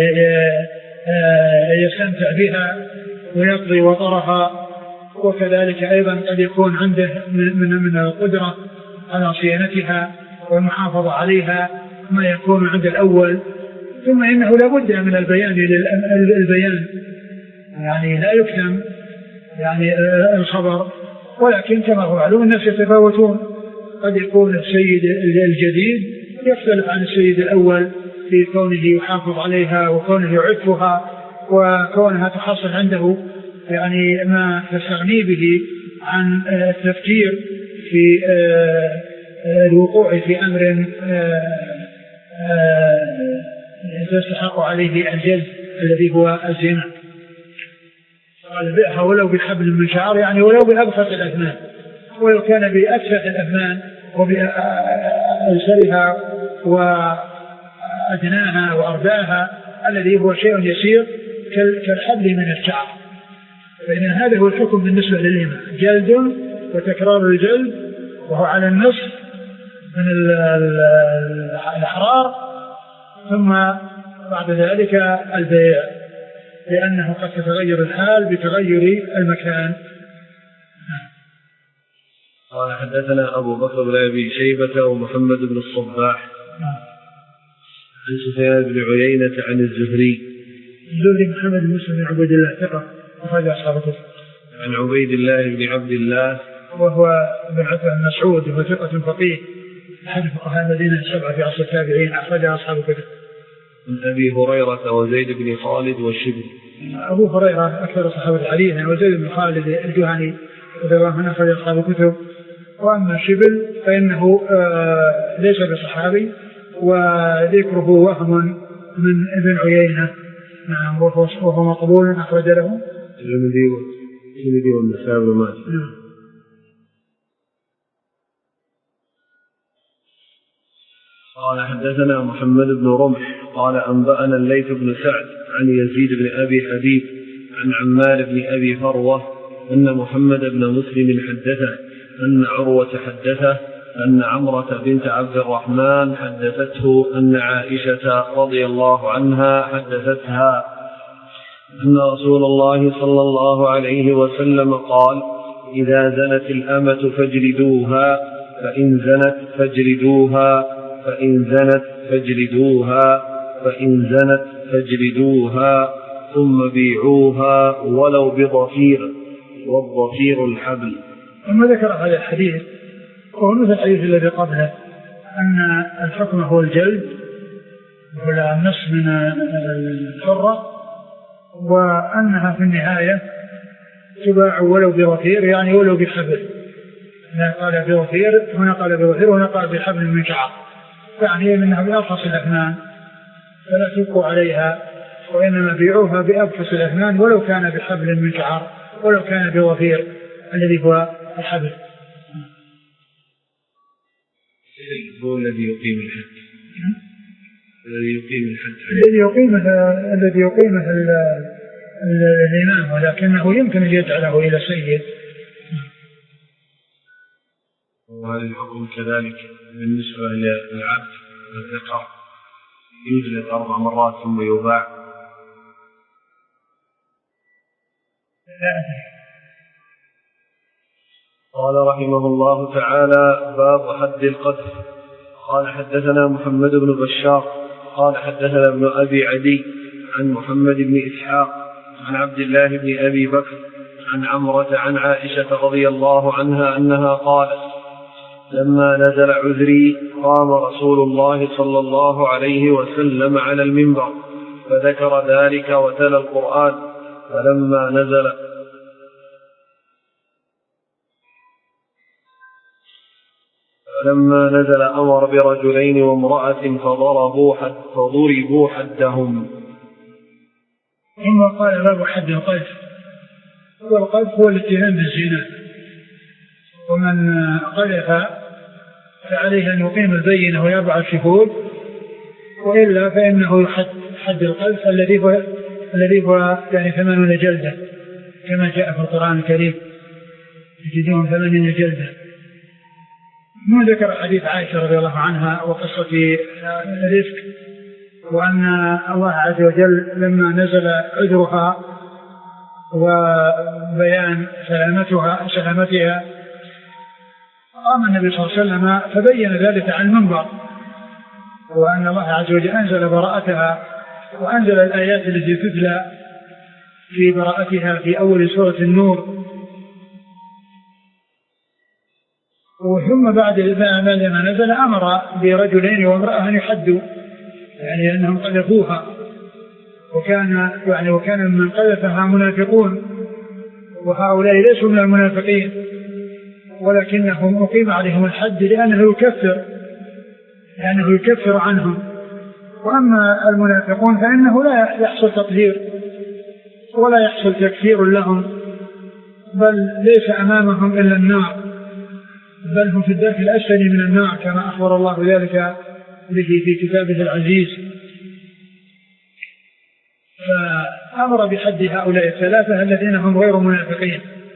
يستمتع بها ويقضي وطرها، وكذلك أيضا قد يكون عنده من القدرة على صيانتها والمحافظة عليها ما يكون عند الأول. ثم إنه لابد من البيان للبيان، يعني لا يكتم يعني الخبر، ولكن كما هو معلوم الناس يتفاوتون، قد يكون السيد الجديد يختلف عن السيد الأول في كونه يحافظ عليها وكونه يعفها وكونها تحصل عنده يعني ما تستغني به عن التفكير في الوقوع في أمر تستحق عليه الجلد الذي هو الزنا. قال بئها ولو بحبل من شعر، يعني ولو بأبسط الأثمان، ولو كان بأسفل الأثمان وبأيسرها وأدناها وأرداها الذي هو شيء يسير كالحبل من الشعر. فإن هذا هو الحكم بالنسبة للإمام، جلد وتكرار الجلد وهو على النصف من الأحرار، ثم بعد ذلك البيع، لأنه قد تتغير الحال بتغير المكان. قال حدثنا أبو بكر بن أبي شيبة ومحمد بن الصباح عن سفيان بن عيينة عن الزهري الزهري محمد بن مسلم بن عبيد الله ثقة أخرج أصحاب الكتب. عن عبيد الله بن عبد الله وهو بن عتبة بن مسعود وهو ثقة فقيه أحد فقهاء المدينة السبعة في عصر التابعين أخرج أصحاب الكتب. عن أبي هريرة وزيد بن خالد والشبل. أبو هريرة أكثر صحابة عليه وزيد بن خالد الجهني رضي الله عنه أخرج أصحاب الكتب. وأما الشبل فإنه آه ليس بصحابي وذكره وهم من ابن عيينة، نعم، وهو مقبول أخرج له الترمذي والنسائي وابن ماجه. قال حدثنا محمد بن رمح قال أنبأنا الليث بن سعد عن يزيد بن أبي حبيب عن عمار بن أبي فروة أن محمد بن مسلم حدثه أن عروة حدثه أن عمرة بنت عبد الرحمن حدثته أن عائشة رضي الله عنها حدثتها أن رسول الله صلى الله عليه وسلم قال: إذا زنت الأمة فاجلدوها، فإن زنت فاجلدوها، فإن زنت فاجلدوها، فإن زنت فاجلدوها، ثم بيعوها ولو بضفير، والضفير الحبل. ثم ذكر هذا الحديث وهو مثل الحديث الذي قبله، أن الحكم هو الجلد ولا النصف من الحرة، وأنها في النهاية تباع ولو بضفير، يعني ولو بحبل. هنا قال بضفير، هنا قال بضفير، وهنا قال بحبل من شعر، يعني أنها بأبخس الأثمان فلا تبقوا عليها، وإنما بيعوها بأبخس الأثمان ولو كان بحبل من شعر، ولو كان بضفير الذي هو الحبل. هو الذي يقيم الحد، الذي يقيم الحد الذي يقيمه الذي يقيمه الإمام، ولكنه يمكن أن يجعله إلى سيد. وهذا الحكم كذلك بالنسبة للعبد الذكر يجلد أربع مرات ثم يباع. قال رحمه الله تعالى: باب حد القذف. قال حدثنا محمد بن بشار قال حدثنا ابن أبي عدي عن محمد بن إسحاق عن عبد الله بن أبي بكر عن عمرة عن عائشة رضي الله عنها أنها قالت: لما نزل عذري قام رسول الله صلى الله عليه وسلم على المنبر فذكر ذلك وتلا القرآن، فلما نزل فلما نزل أمر برجلين وامرأة فضربوا حد فضربوا حدهم. ثم قال: باب حد القذف. والقذف هو الاتهام بالزنا، ومن قذف فعليه أن يقيم البينة ويضع الشهود، وإلا فإنه يحد حد القذف الذي هو الذي هو يعني ثمانين جلدة كما جاء في القرآن الكريم، يجدون ثمانين جلدة. ما ذكر حديث عائشة رضي الله عنها وقصة الرزق، وأن الله عز وجل لما نزل عذرها وبيان سلامتها سلامتها قام النبي صلى الله عليه وسلم فبين ذلك عن المنبر، وأن الله عز وجل أنزل براءتها وأنزل الآيات التي تتلى في براءتها في أول سورة النور. وثم بعد ما نزل أمر برجلين وامرأة أن يحدوا، يعني أنهم قذفوها، وكان يعني وكان من قذفها منافقون وهؤلاء ليسوا من المنافقين ولكنهم أقيم عليهم الحد لأنه يكفر لأنه يكفر عنهم. وأما المنافقون فإنه لا يحصل تطهير ولا يحصل تكفير لهم، بل ليس أمامهم إلا النار، بل هم في الدرك الأسفل من النار كما أخبر الله ذلك به في كتابه العزيز. فأمر بحد هؤلاء الثلاثة الذين هم غير منافقين.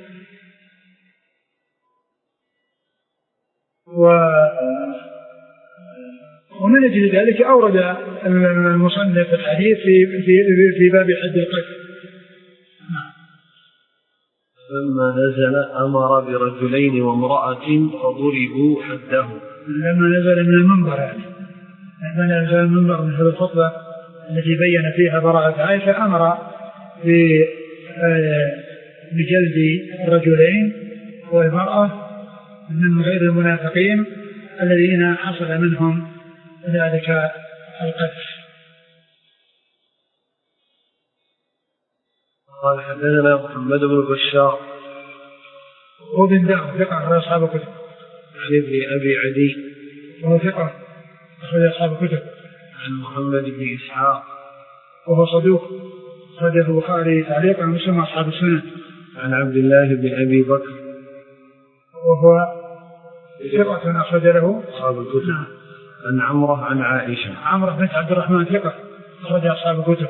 ومن أجل ذلك أورد المصنف الحديث في, في, في باب حد القذف. لما نزل أمر برجلين وامرأة فضربوا حده. لما نزل من المنبر يعني لما نزل من المنبر من هذه الخطبة التي بين فيها براءة عائشة أمر بجلد الرجلين والمرأة من غير المنافقين الذين حصل منهم ذلك القذف. قال حدثنا محمد بن بشار هو بن داود ثقة أخرج أصحاب الكتب. عن ابن أبي عدي وهو ثقة أخرج أصحاب الكتب. عن محمد بن إسحاق وهو صدوق أخرجه البخاري تعليقا ومسلم أصحاب السنن. عن عبد الله بن أبي بكر وهو ثقة أخرج له أصحاب الكتب. عن عمرة عن عائشة عمرة بنت عبد الرحمن ثقة أخرج أصحاب الكتب.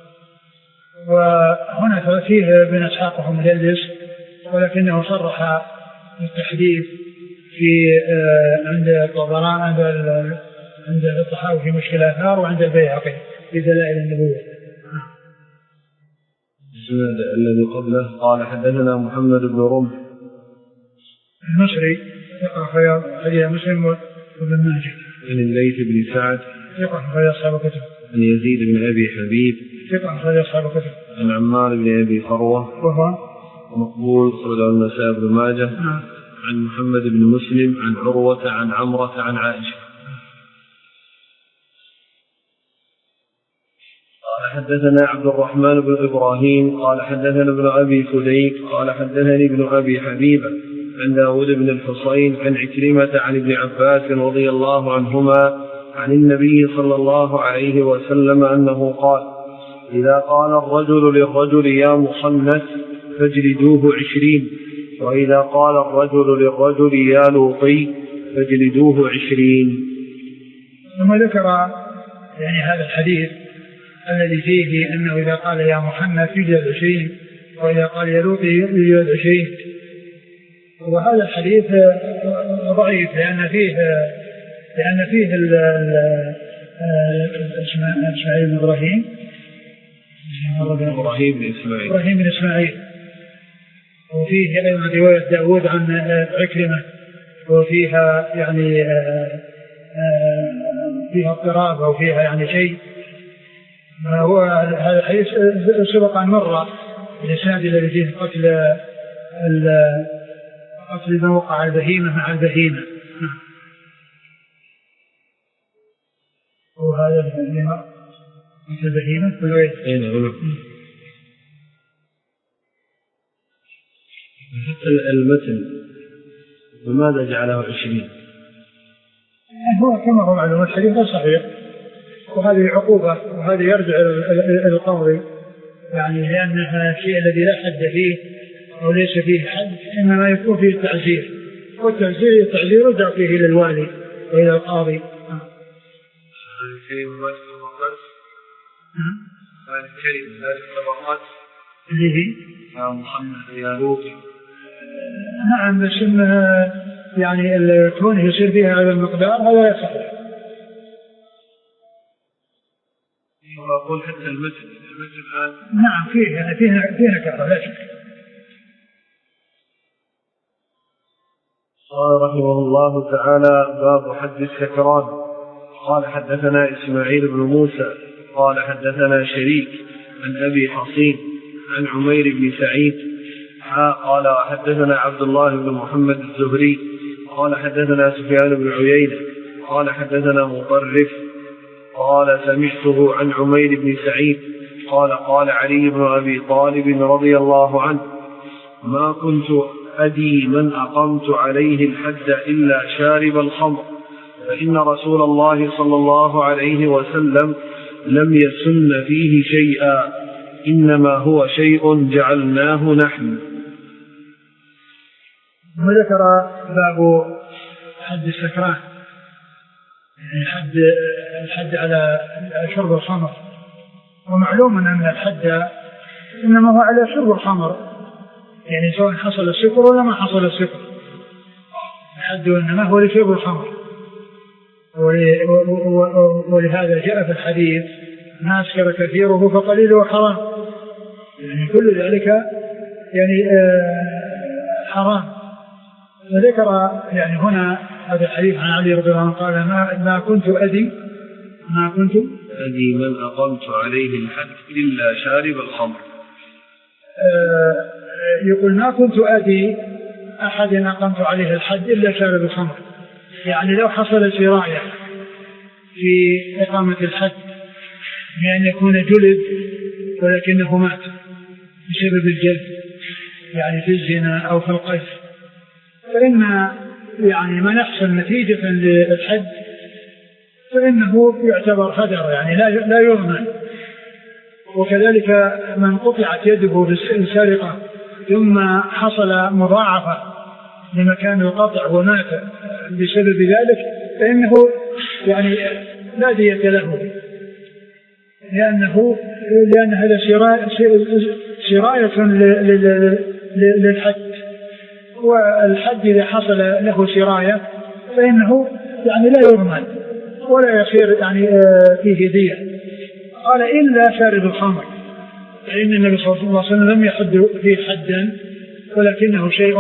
وهنا فيه بن إسحاق وهو مدلس ولكنه صرح بالتحديث في عند الطبراني عند عند الطحاوي في مشكل الآثار وعند البيهقي في دلائل النبوة. السند الذي قبله قال حدثنا محمد بن رمح المصري ثقة أخرج مسلم وابن ماجه. عن الليث بن سعد ثقة أخرج أصحاب الكتب. عن يزيد بن أبي حبيب ثقة أخرج أصحاب الكتب. عن عمار بن أبي فروة وهو مقبول أخرج النسائي بن ماجه. نعم. عن محمد بن مسلم عن عروة عن عمرة عن عائشة. قال حدثنا عبد الرحمن بن إبراهيم قال حدثنا ابن أبي فديك قال حدثني ابن أبي حبيبة عن داود بن الحصين عن عكرمة عن ابن عباس رضي الله عنهما عن النبي صلى الله عليه وسلم أنه قال إذا قال الرجل للرجل يا مخنث فاجلدوه عشرين، وإذا قال الرجل للرجل يا لوطي فاجلدوه عشرين. ثم ذكر يعني هذا الحديث الذي فيه أنه إذا قال يا مخنث يجلد عشرين وإذا قال يا لوطي يجلد عشرين. وهذا الحديث ضعيف لأن فيه لأن فيه إسماعيل بن إبراهيم إبراهيم بن إسماعيل إبراهيم بن إسماعيل وفيه أيضا رواية داود عن عكرمة وفيها يعني فيها اضطراب أو فيها يعني شيء. هو هذا الحديث سبق أن مر الإسناد الذي فيه قتل قتل ما وقع البهيمة مع البهيمة. وهذا البهيمة مثل البهيمة والويل. المتن لماذا جعله عشرين؟ هو كما هو معلوم الحديث صحيح وهذه عقوبة وهذا يرجع إلى القاضي يعني لأنها الشيء الذي لا حد فيه أو ليس فيه حد إنما يكون فيه تعزير والتعزير التعزير يرجع فيه إلى الوالي وإلى القاضي. نعم بس إنها يعني كونه يصير فيها هذا المقدار هذا صحيح. أقول حتى المثل المثل الآن نعم فيه يعني فيه فيه نكرة لا شك. قال رحمه الله تعالى باب حد السكران. قال حدثنا إسماعيل بن موسى قال حدثنا شريك عن أبي حصين عن عمير بن سعيد قال حدثنا عبد الله بن محمد الزهري قال حدثنا سفيان بن عيينة قال حدثنا مطرف قال سمعته عن عمير بن سعيد قال قال علي بن أبي طالب رضي الله عنه ما كنت أدي من أقمت عليه الحد إلا شارب الخمر، فإن رسول الله صلى الله عليه وسلم لم يسن فيه شيئا، إنما هو شيء جعلناه نحن. وذكر باب حد السكران، يعني حد الحد على شرب الخمر. ومعلوم أن الحد إنما هو على شرب الخمر، يعني سواء حصل السكر ولا ما حصل السكر، الحد إنما هو لشرب الخمر. ولهذا جاء في الحديث ما أسكر كثيره فقليله حرام، يعني كل ذلك يعني حرام. فذكر يعني هنا هذا الحديث عن علي رضي الله عنه قال ما, ما كنت أدي ما كنت أدي من أقمت عليه الحد إلا شارب الخمر. يقول ما كنت أدي أحد أقمت عليه الحد إلا شارب الخمر، يعني لو حصل سراية في إقامة الحد بأن يكون جلد ولكنه مات بسبب الجلد، يعني في الزنا أو في القذف، فإن يعني ما يحصل نتيجة للحد فإنه يعتبر هدر، يعني لا لا يضمن. وكذلك من قطعت يده بالسرقة ثم حصل مضاعفة لمكان القطع ومات بسبب ذلك فإنه يعني لا دية له، لأنه لأن هذا سراية للحد، والحد إذا حصل له سراية فإنه يعني لا يضمن ولا يصير يعني فيه دية. قال إلا شارب الخمر، فإن النبي صلى الله عليه وسلم لم يحد فيه حدا ولكنه شيء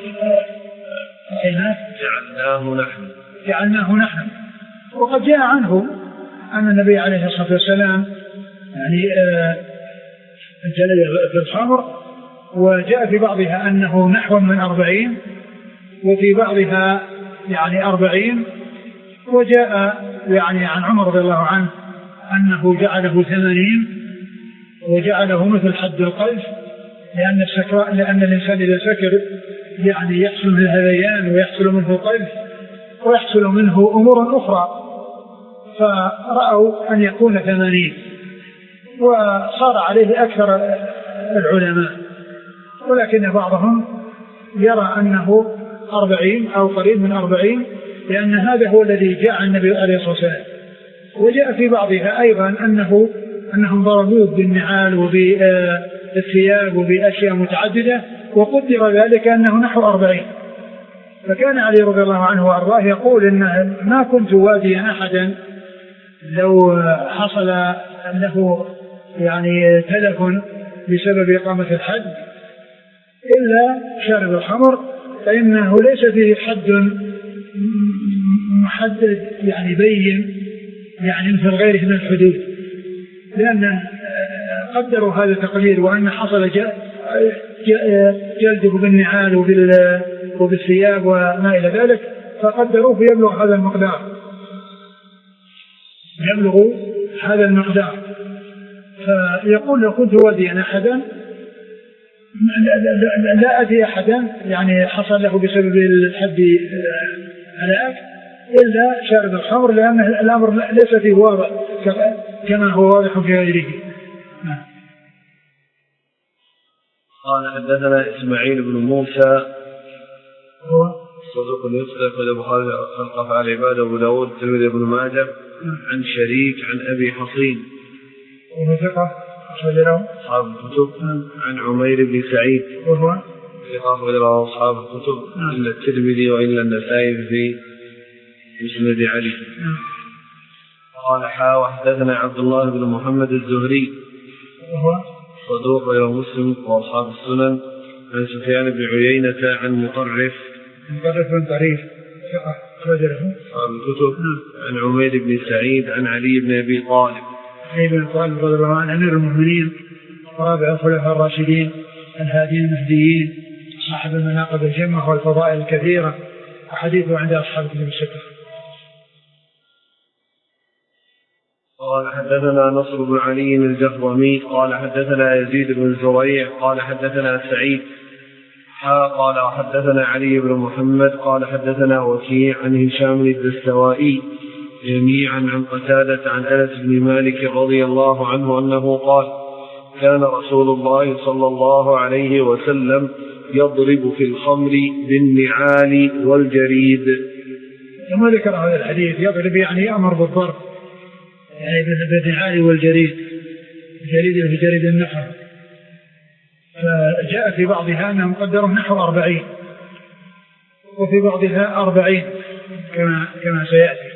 جعلناه نحن جعلناه نحن. وقد جاء عنه أن النبي عليه الصلاة والسلام يعني جلد في الخمر، وجاء في بعضها أنه نحو من أربعين وفي بعضها يعني أربعين، وجاء يعني عن عمر رضي الله عنه أنه جعله ثمانين وجعله مثل حد القذف، لأن السكر لأن الإنسان إذا سكر يعني يحصل منه هذيان ويحصل منه القذف ويحصل منه أمور أخرى، فرأوا أن يكون ثمانين، وصار عليه أكثر العلماء، ولكن بعضهم يرى أنه أربعين أو قريب من أربعين، لأن هذا هو الذي جاء عن النبي عليه الصلاة والسلام. وجاء في بعضها أيضا أنه أنهم ضربوه بالنعال وبالثياب وبأشياء متعددة، وقدر ذلك أنه نحو أربعين. فكان علي رضي الله عنه وأرضاه يقول إن ما كنت واديا أحدا لو حصل له يعني تلف بسبب إقامة الحد إلا شارب الخمر، فإنه ليس فيه حد محدد يعني بين يعني مثل غيره من الحدود، لأن قدروا هذا التقدير، وأن حصل جلده بالنعال وبالثياب وما إلى ذلك، فقدروه يبلغ هذا المقدار يبلغ هذا المقدار. فيقول لو كنت واديا أحدا لا أدي أحدا يعني حصل له بسبب الحد هلاك إلا شارب الخمر، لأن الأمر ليس فيه واضح كما هو واضح في غيره. قال حدثنا إسماعيل بن موسى هو صدوق يصدق البخاري خلق أفعال العبادة وأبو داود الترمذي بن ماجه عن شريك عن أبي حصين وهو ثقة أخرج له أصحاب الكتب عن عمير بن سعيد وهو ثقة أخرج له أصحاب الكتب إلا الترمذي وإلا النسائي في مسند علي. قال حا وحدثنا عبد الله بن محمد الزهري وهو صدوق وله مسلم وأصحاب السنن عن سفيان بن عيينة عن مطرف مطرف بن طريف ثقة أخرج له أصحاب الكتب عن عمير بن سعيد عن علي بن أبي طالب علي بن طالب رضي الله عنه أمير المؤمنين ورابع الخلفاء الراشدين الهادين المهديين صاحب المناقب الجمة والفضائل الكثيرة، وحديثه عند أصحاب الكتب الستة. قال حدثنا نصر بن علي الجهضمي قال حدثنا يزيد بن زريع قال حدثنا سعيد قال حدثنا علي بن محمد قال حدثنا وكيع عن هشام الدستوائي جميعا عن قتادة عن أنس بن مالك رضي الله عنه أنه قال كان رسول الله صلى الله عليه وسلم يضرب في الخمر بالنعال والجريد. ثم ذكر هذا الحديث يضرب يعني يأمر بالضرب يعني بالنعال والجريد، الجريد في جريد النحر، فجاء في بعضها أنه مقدر نحو أربعين وفي بعضها أربعين كما كما سيأتي.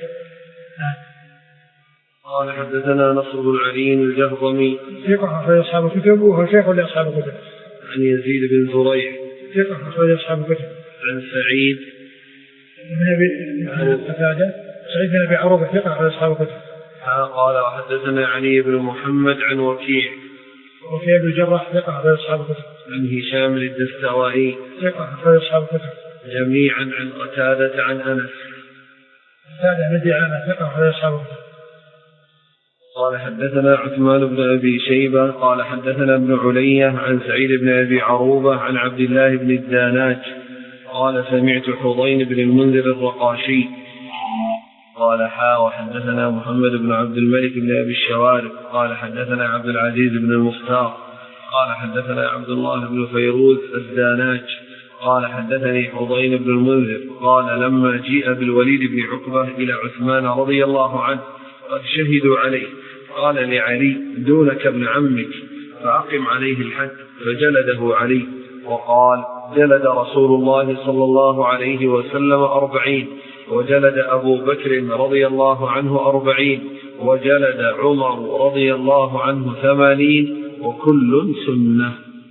قال حدثنا نصر بن علي الجهضمي ثقة أخرج أصحاب الكتب وهو شيخ لأصحاب الكتب. عن يزيد بن زريع ثقة أخرج أصحاب الكتب. عن سعيد بن أبي قتادة سعيد بن أبي عروبة ثقة أخرج أصحاب الكتب. قال وحدثنا علي بن محمد عن وكيع وكيع بن الجراح ثقة أخرج أصحاب الكتب. عن هشام الدستوائي ثقة أخرج أصحاب الكتب. جميعا عن قتادة عن أنس. قتادة بن دعامة ثقة أخرج أصحاب الكتب. قال حدثنا عثمان بن أبي شيبة قال حدثنا ابن علية عن سعيد بن أبي عروبة عن عبد الله بن الداناج قال سمعت حضين بن المنذر الرقاشي قال حا وحدثنا محمد بن عبد الملك بن أبي الشوارب قال حدثنا عبد العزيز بن المختار قال حدثنا عبد الله بن فيروز الداناج قال حدثني حضين بن المنذر قال لما جيء بالوليد بن عقبة إلى عثمان رضي الله عنه قد شهدوا عليه قال لعلي دونك ابن عمك فأقم عليه الحد فجلده علي وقال جلد رسول الله صلى الله عليه وسلم أربعين وجلد أبو بكر رضي الله عنه أربعين وجلد عمر رضي الله عنه ثمانين وكل سنة.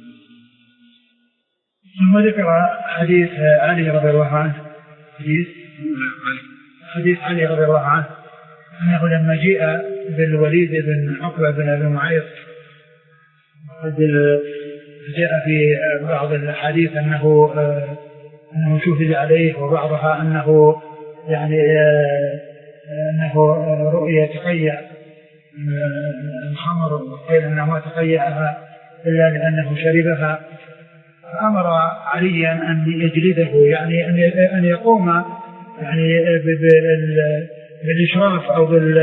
ثم ذكر حديث علي رضي الله عنه حديث حديث علي رضي الله عنه أنه لما جاء بالوليد بن عقبة بن أبي معيط قد جاء في بعض الحديث أنه أنه شهد عليه وبعضها أنه يعني أنه رؤية تقيأ الخمر وقيل أنه ما تقيأها إلا لأنه شربها فأمر عليا أن يجلده يعني أن يقوم يعني بالإشراف أو بال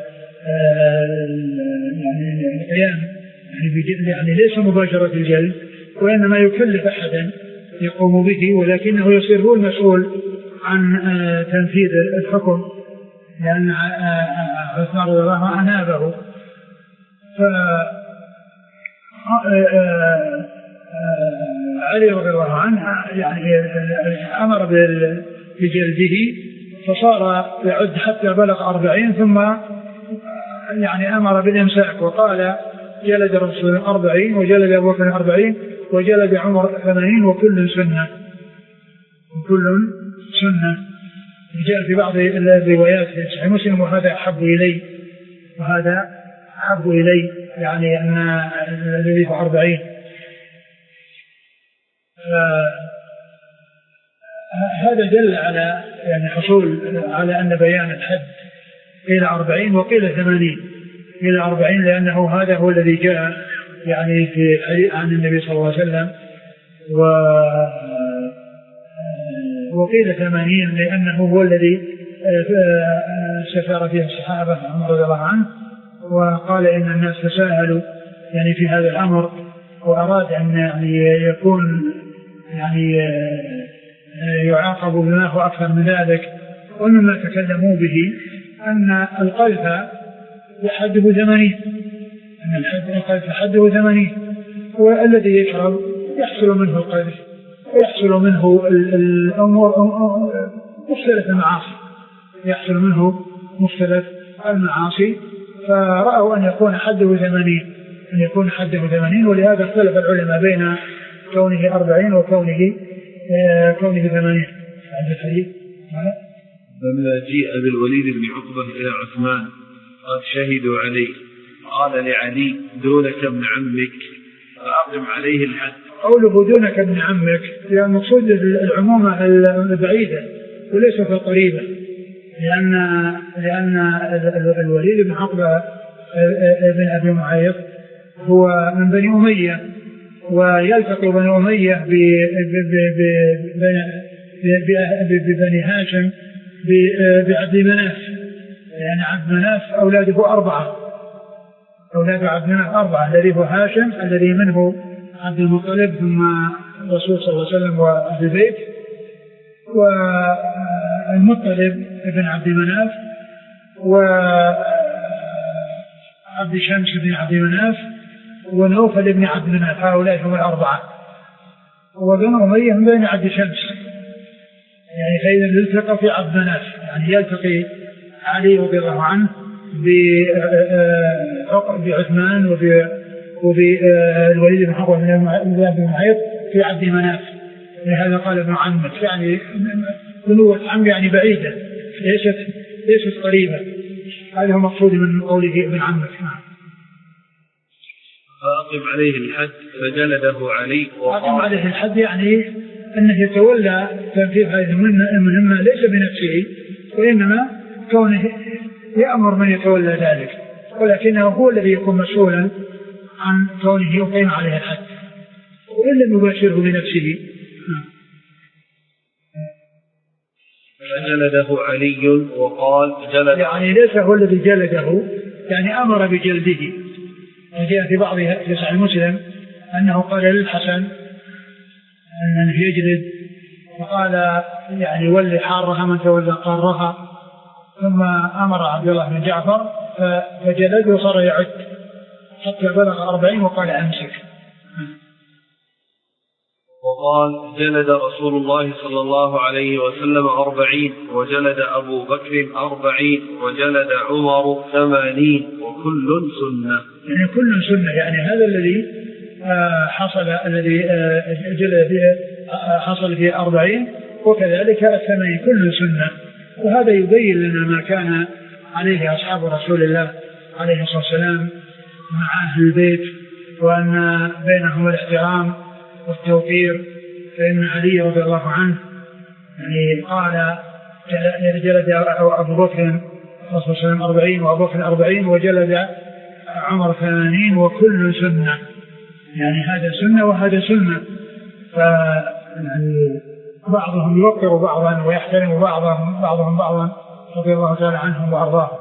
يعني القيام يعني, يعني ليس مباشرة الجلد وإنما يكلف أحدا يقوم به ولكنه يصير هو المسؤول عن تنفيذ الحكم لأن عثمان رضي الله عنه أنابه فعلي رضي الله عنه يعني أمر بجلده فصار يعد حتى بلغ أربعين ثم يعني أمر بالإمساك وقال جلد رسول أربعين وجلد أبو بكر أربعين وجلد عمر ثمانين وكل سنة وكل سنة. جاء في بعض الروايات في صحيح مسلم وهذا أحب إلي وهذا أحب إلي يعني أن الذي في أربعين هذا دل على يعني حصول على أن بيان الحد إلى أربعين وقيل ثمانين إلى أربعين لأنه هذا هو الذي جاء يعني في عن النبي صلى الله عليه وسلم و وقيل ثمانين لأنه هو الذي سفر فيه الصحابة عمر رضي الله عنه وقال إن الناس تساهلوا يعني في هذا الأمر وأراد أن يعني يكون يعني يعاقب بما هو أكثر من ذلك. ومما تكلموا به أن القذف حده ثمانين أن القذف حده ثمانين والذي يشرب يحصل منه القذف ويحصل منه الأمور مختلف المعاصي يحصل منه مختلف المعاصي فرأوا أن يكون حده ثمانين أن يكون حده ثمانين ولهذا اختلف العلماء بين كونه أربعين وكونه كونه ثمانين. هذا الحديث لما جيء بالوليد بن عقبة إلى عثمان قد شهدوا عليه قال لعلي دونك ابن عمك فأقم عليه الحد. قوله دونك ابن عمك يعني مقصود العمومة البعيدة وليس في القريبة لأن لأن الوليد بن عقبة بن أبي معيط هو من بني أمية ويلتقي بنو أمية ببني هاشم بعبد مناف، يعني عبد مناف أولاده أربعة، أولاد عبد مناف أربعة، الذي هو هاشم الذي منه عبد المطلب ثم الرسول صلى الله عليه وسلم وأهل البيت، والمطلب ابن عبد مناف، وعبد شمس بن عبد مناف، ونوفل ابن عبد مناف، هؤلاء هم الأربعة. وبنو أمية من بين عبد شمس، يعني فإذا يلتقى في عبد مناف، يعني يلتقي علي رضي الله عنه بعثمان وبالوليد بن حقوة بن معيط في عبد مناف. لهذا قال ابن عمت، يعني بنوة عم يعني بعيدة ليست ليست قريبة. هذا هو مقصود من قوله ابن عمت. فأقم عليه الحد فجلده علي. أقم عليه الحد يعني أنه يتولى تنفيذ هذه المهمة ليس بنفسه، وإنما كونه يأمر من يتولى ذلك، ولكنه هو الذي يكون مسؤولا عن كونه يقيم عليه الحد، وإن لم يباشره بنفسه. فجلده علي وقال جلد، يعني ليس هو الذي جلده، يعني أمر بجلده. جاء في بعض في صحيح مسلم أنه قال للحسن أنه يجلد، وقال يعني ولي حارها من تولى قارها، ثم أمر عبد الله بن جعفر فجلده وصار يعد حتى بلغ أربعين وقال أمسك. وقال جلد رسول الله صلى الله عليه وسلم أربعين، وجلد أبو بكر أربعين، وجلد عمر ثمانين، وكل سنة. يعني كل سنة، يعني هذا الذي حصل الذي جلد فيه حصل فيه أربعين، وكذلك الثمانين كل سنة. وهذا يبين لنا ما كان عليه أصحاب رسول الله عليه الصلاة والسلام مع أهل البيت، وأن بينهم الاحترام والتوقير. فإن علي رضي الله عنه يعني قال جلد أبو بكر الرسول صلى الله عليه وسلم أربعين، وأبو بكر أربعين، وجلد عمر ثمانين، وكل سنة. يعني هذا سنة وهذا سنة، فبعضهم يوقر بعضا ويحترم بعضهم بعضهم بعضا رضي الله تعالى عنهم وأرضاهم.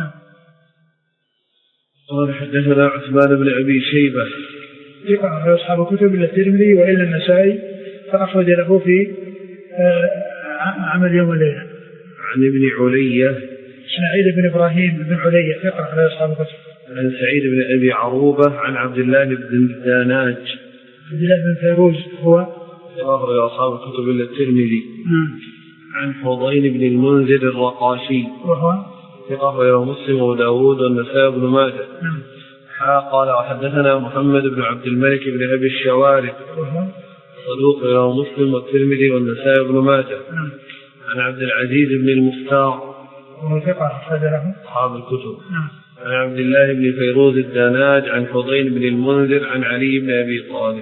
قال حدثنا عثمان بن أبي شيبة ثقة في أصحاب الكتب إلا الترمذي وإلا النسائي، فأخرج له في عمل يوم الليلة. عن ابن علية إسماعيل بن إبراهيم بن علية ثقة في أصحاب الكتب. عن سعيد بن أبي عروبة عن عبد الله بن الداناج. عبد الله بن فيروز هو أخرج أصحاب الكتب إلا الترمذي. عن فضيل بن المنذر الرقاشي وهو ثقة مسلم وداود والنسائي بن ماجه. قال وحدثنا محمد بن عبد الملك بن أبي الشوارب صدوق رواه مسلم والترمذي والنسائي بن ماجه. عن عبد العزيز بن المختار وهو ثقة أخرج له أصحاب الكتب. عن عبد الله بن فيروز الداناج عن فضيل بن المنذر عن علي بن أبي طالب.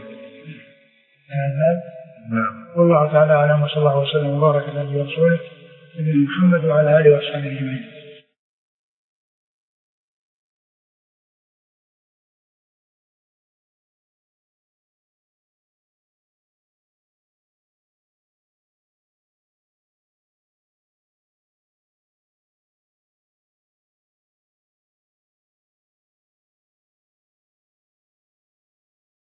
نعم. والله تعالى أعلم، وصلى الله وسلم وبارك على نبينا ورسوله محمد وعلى آله وصحبه أجمعين.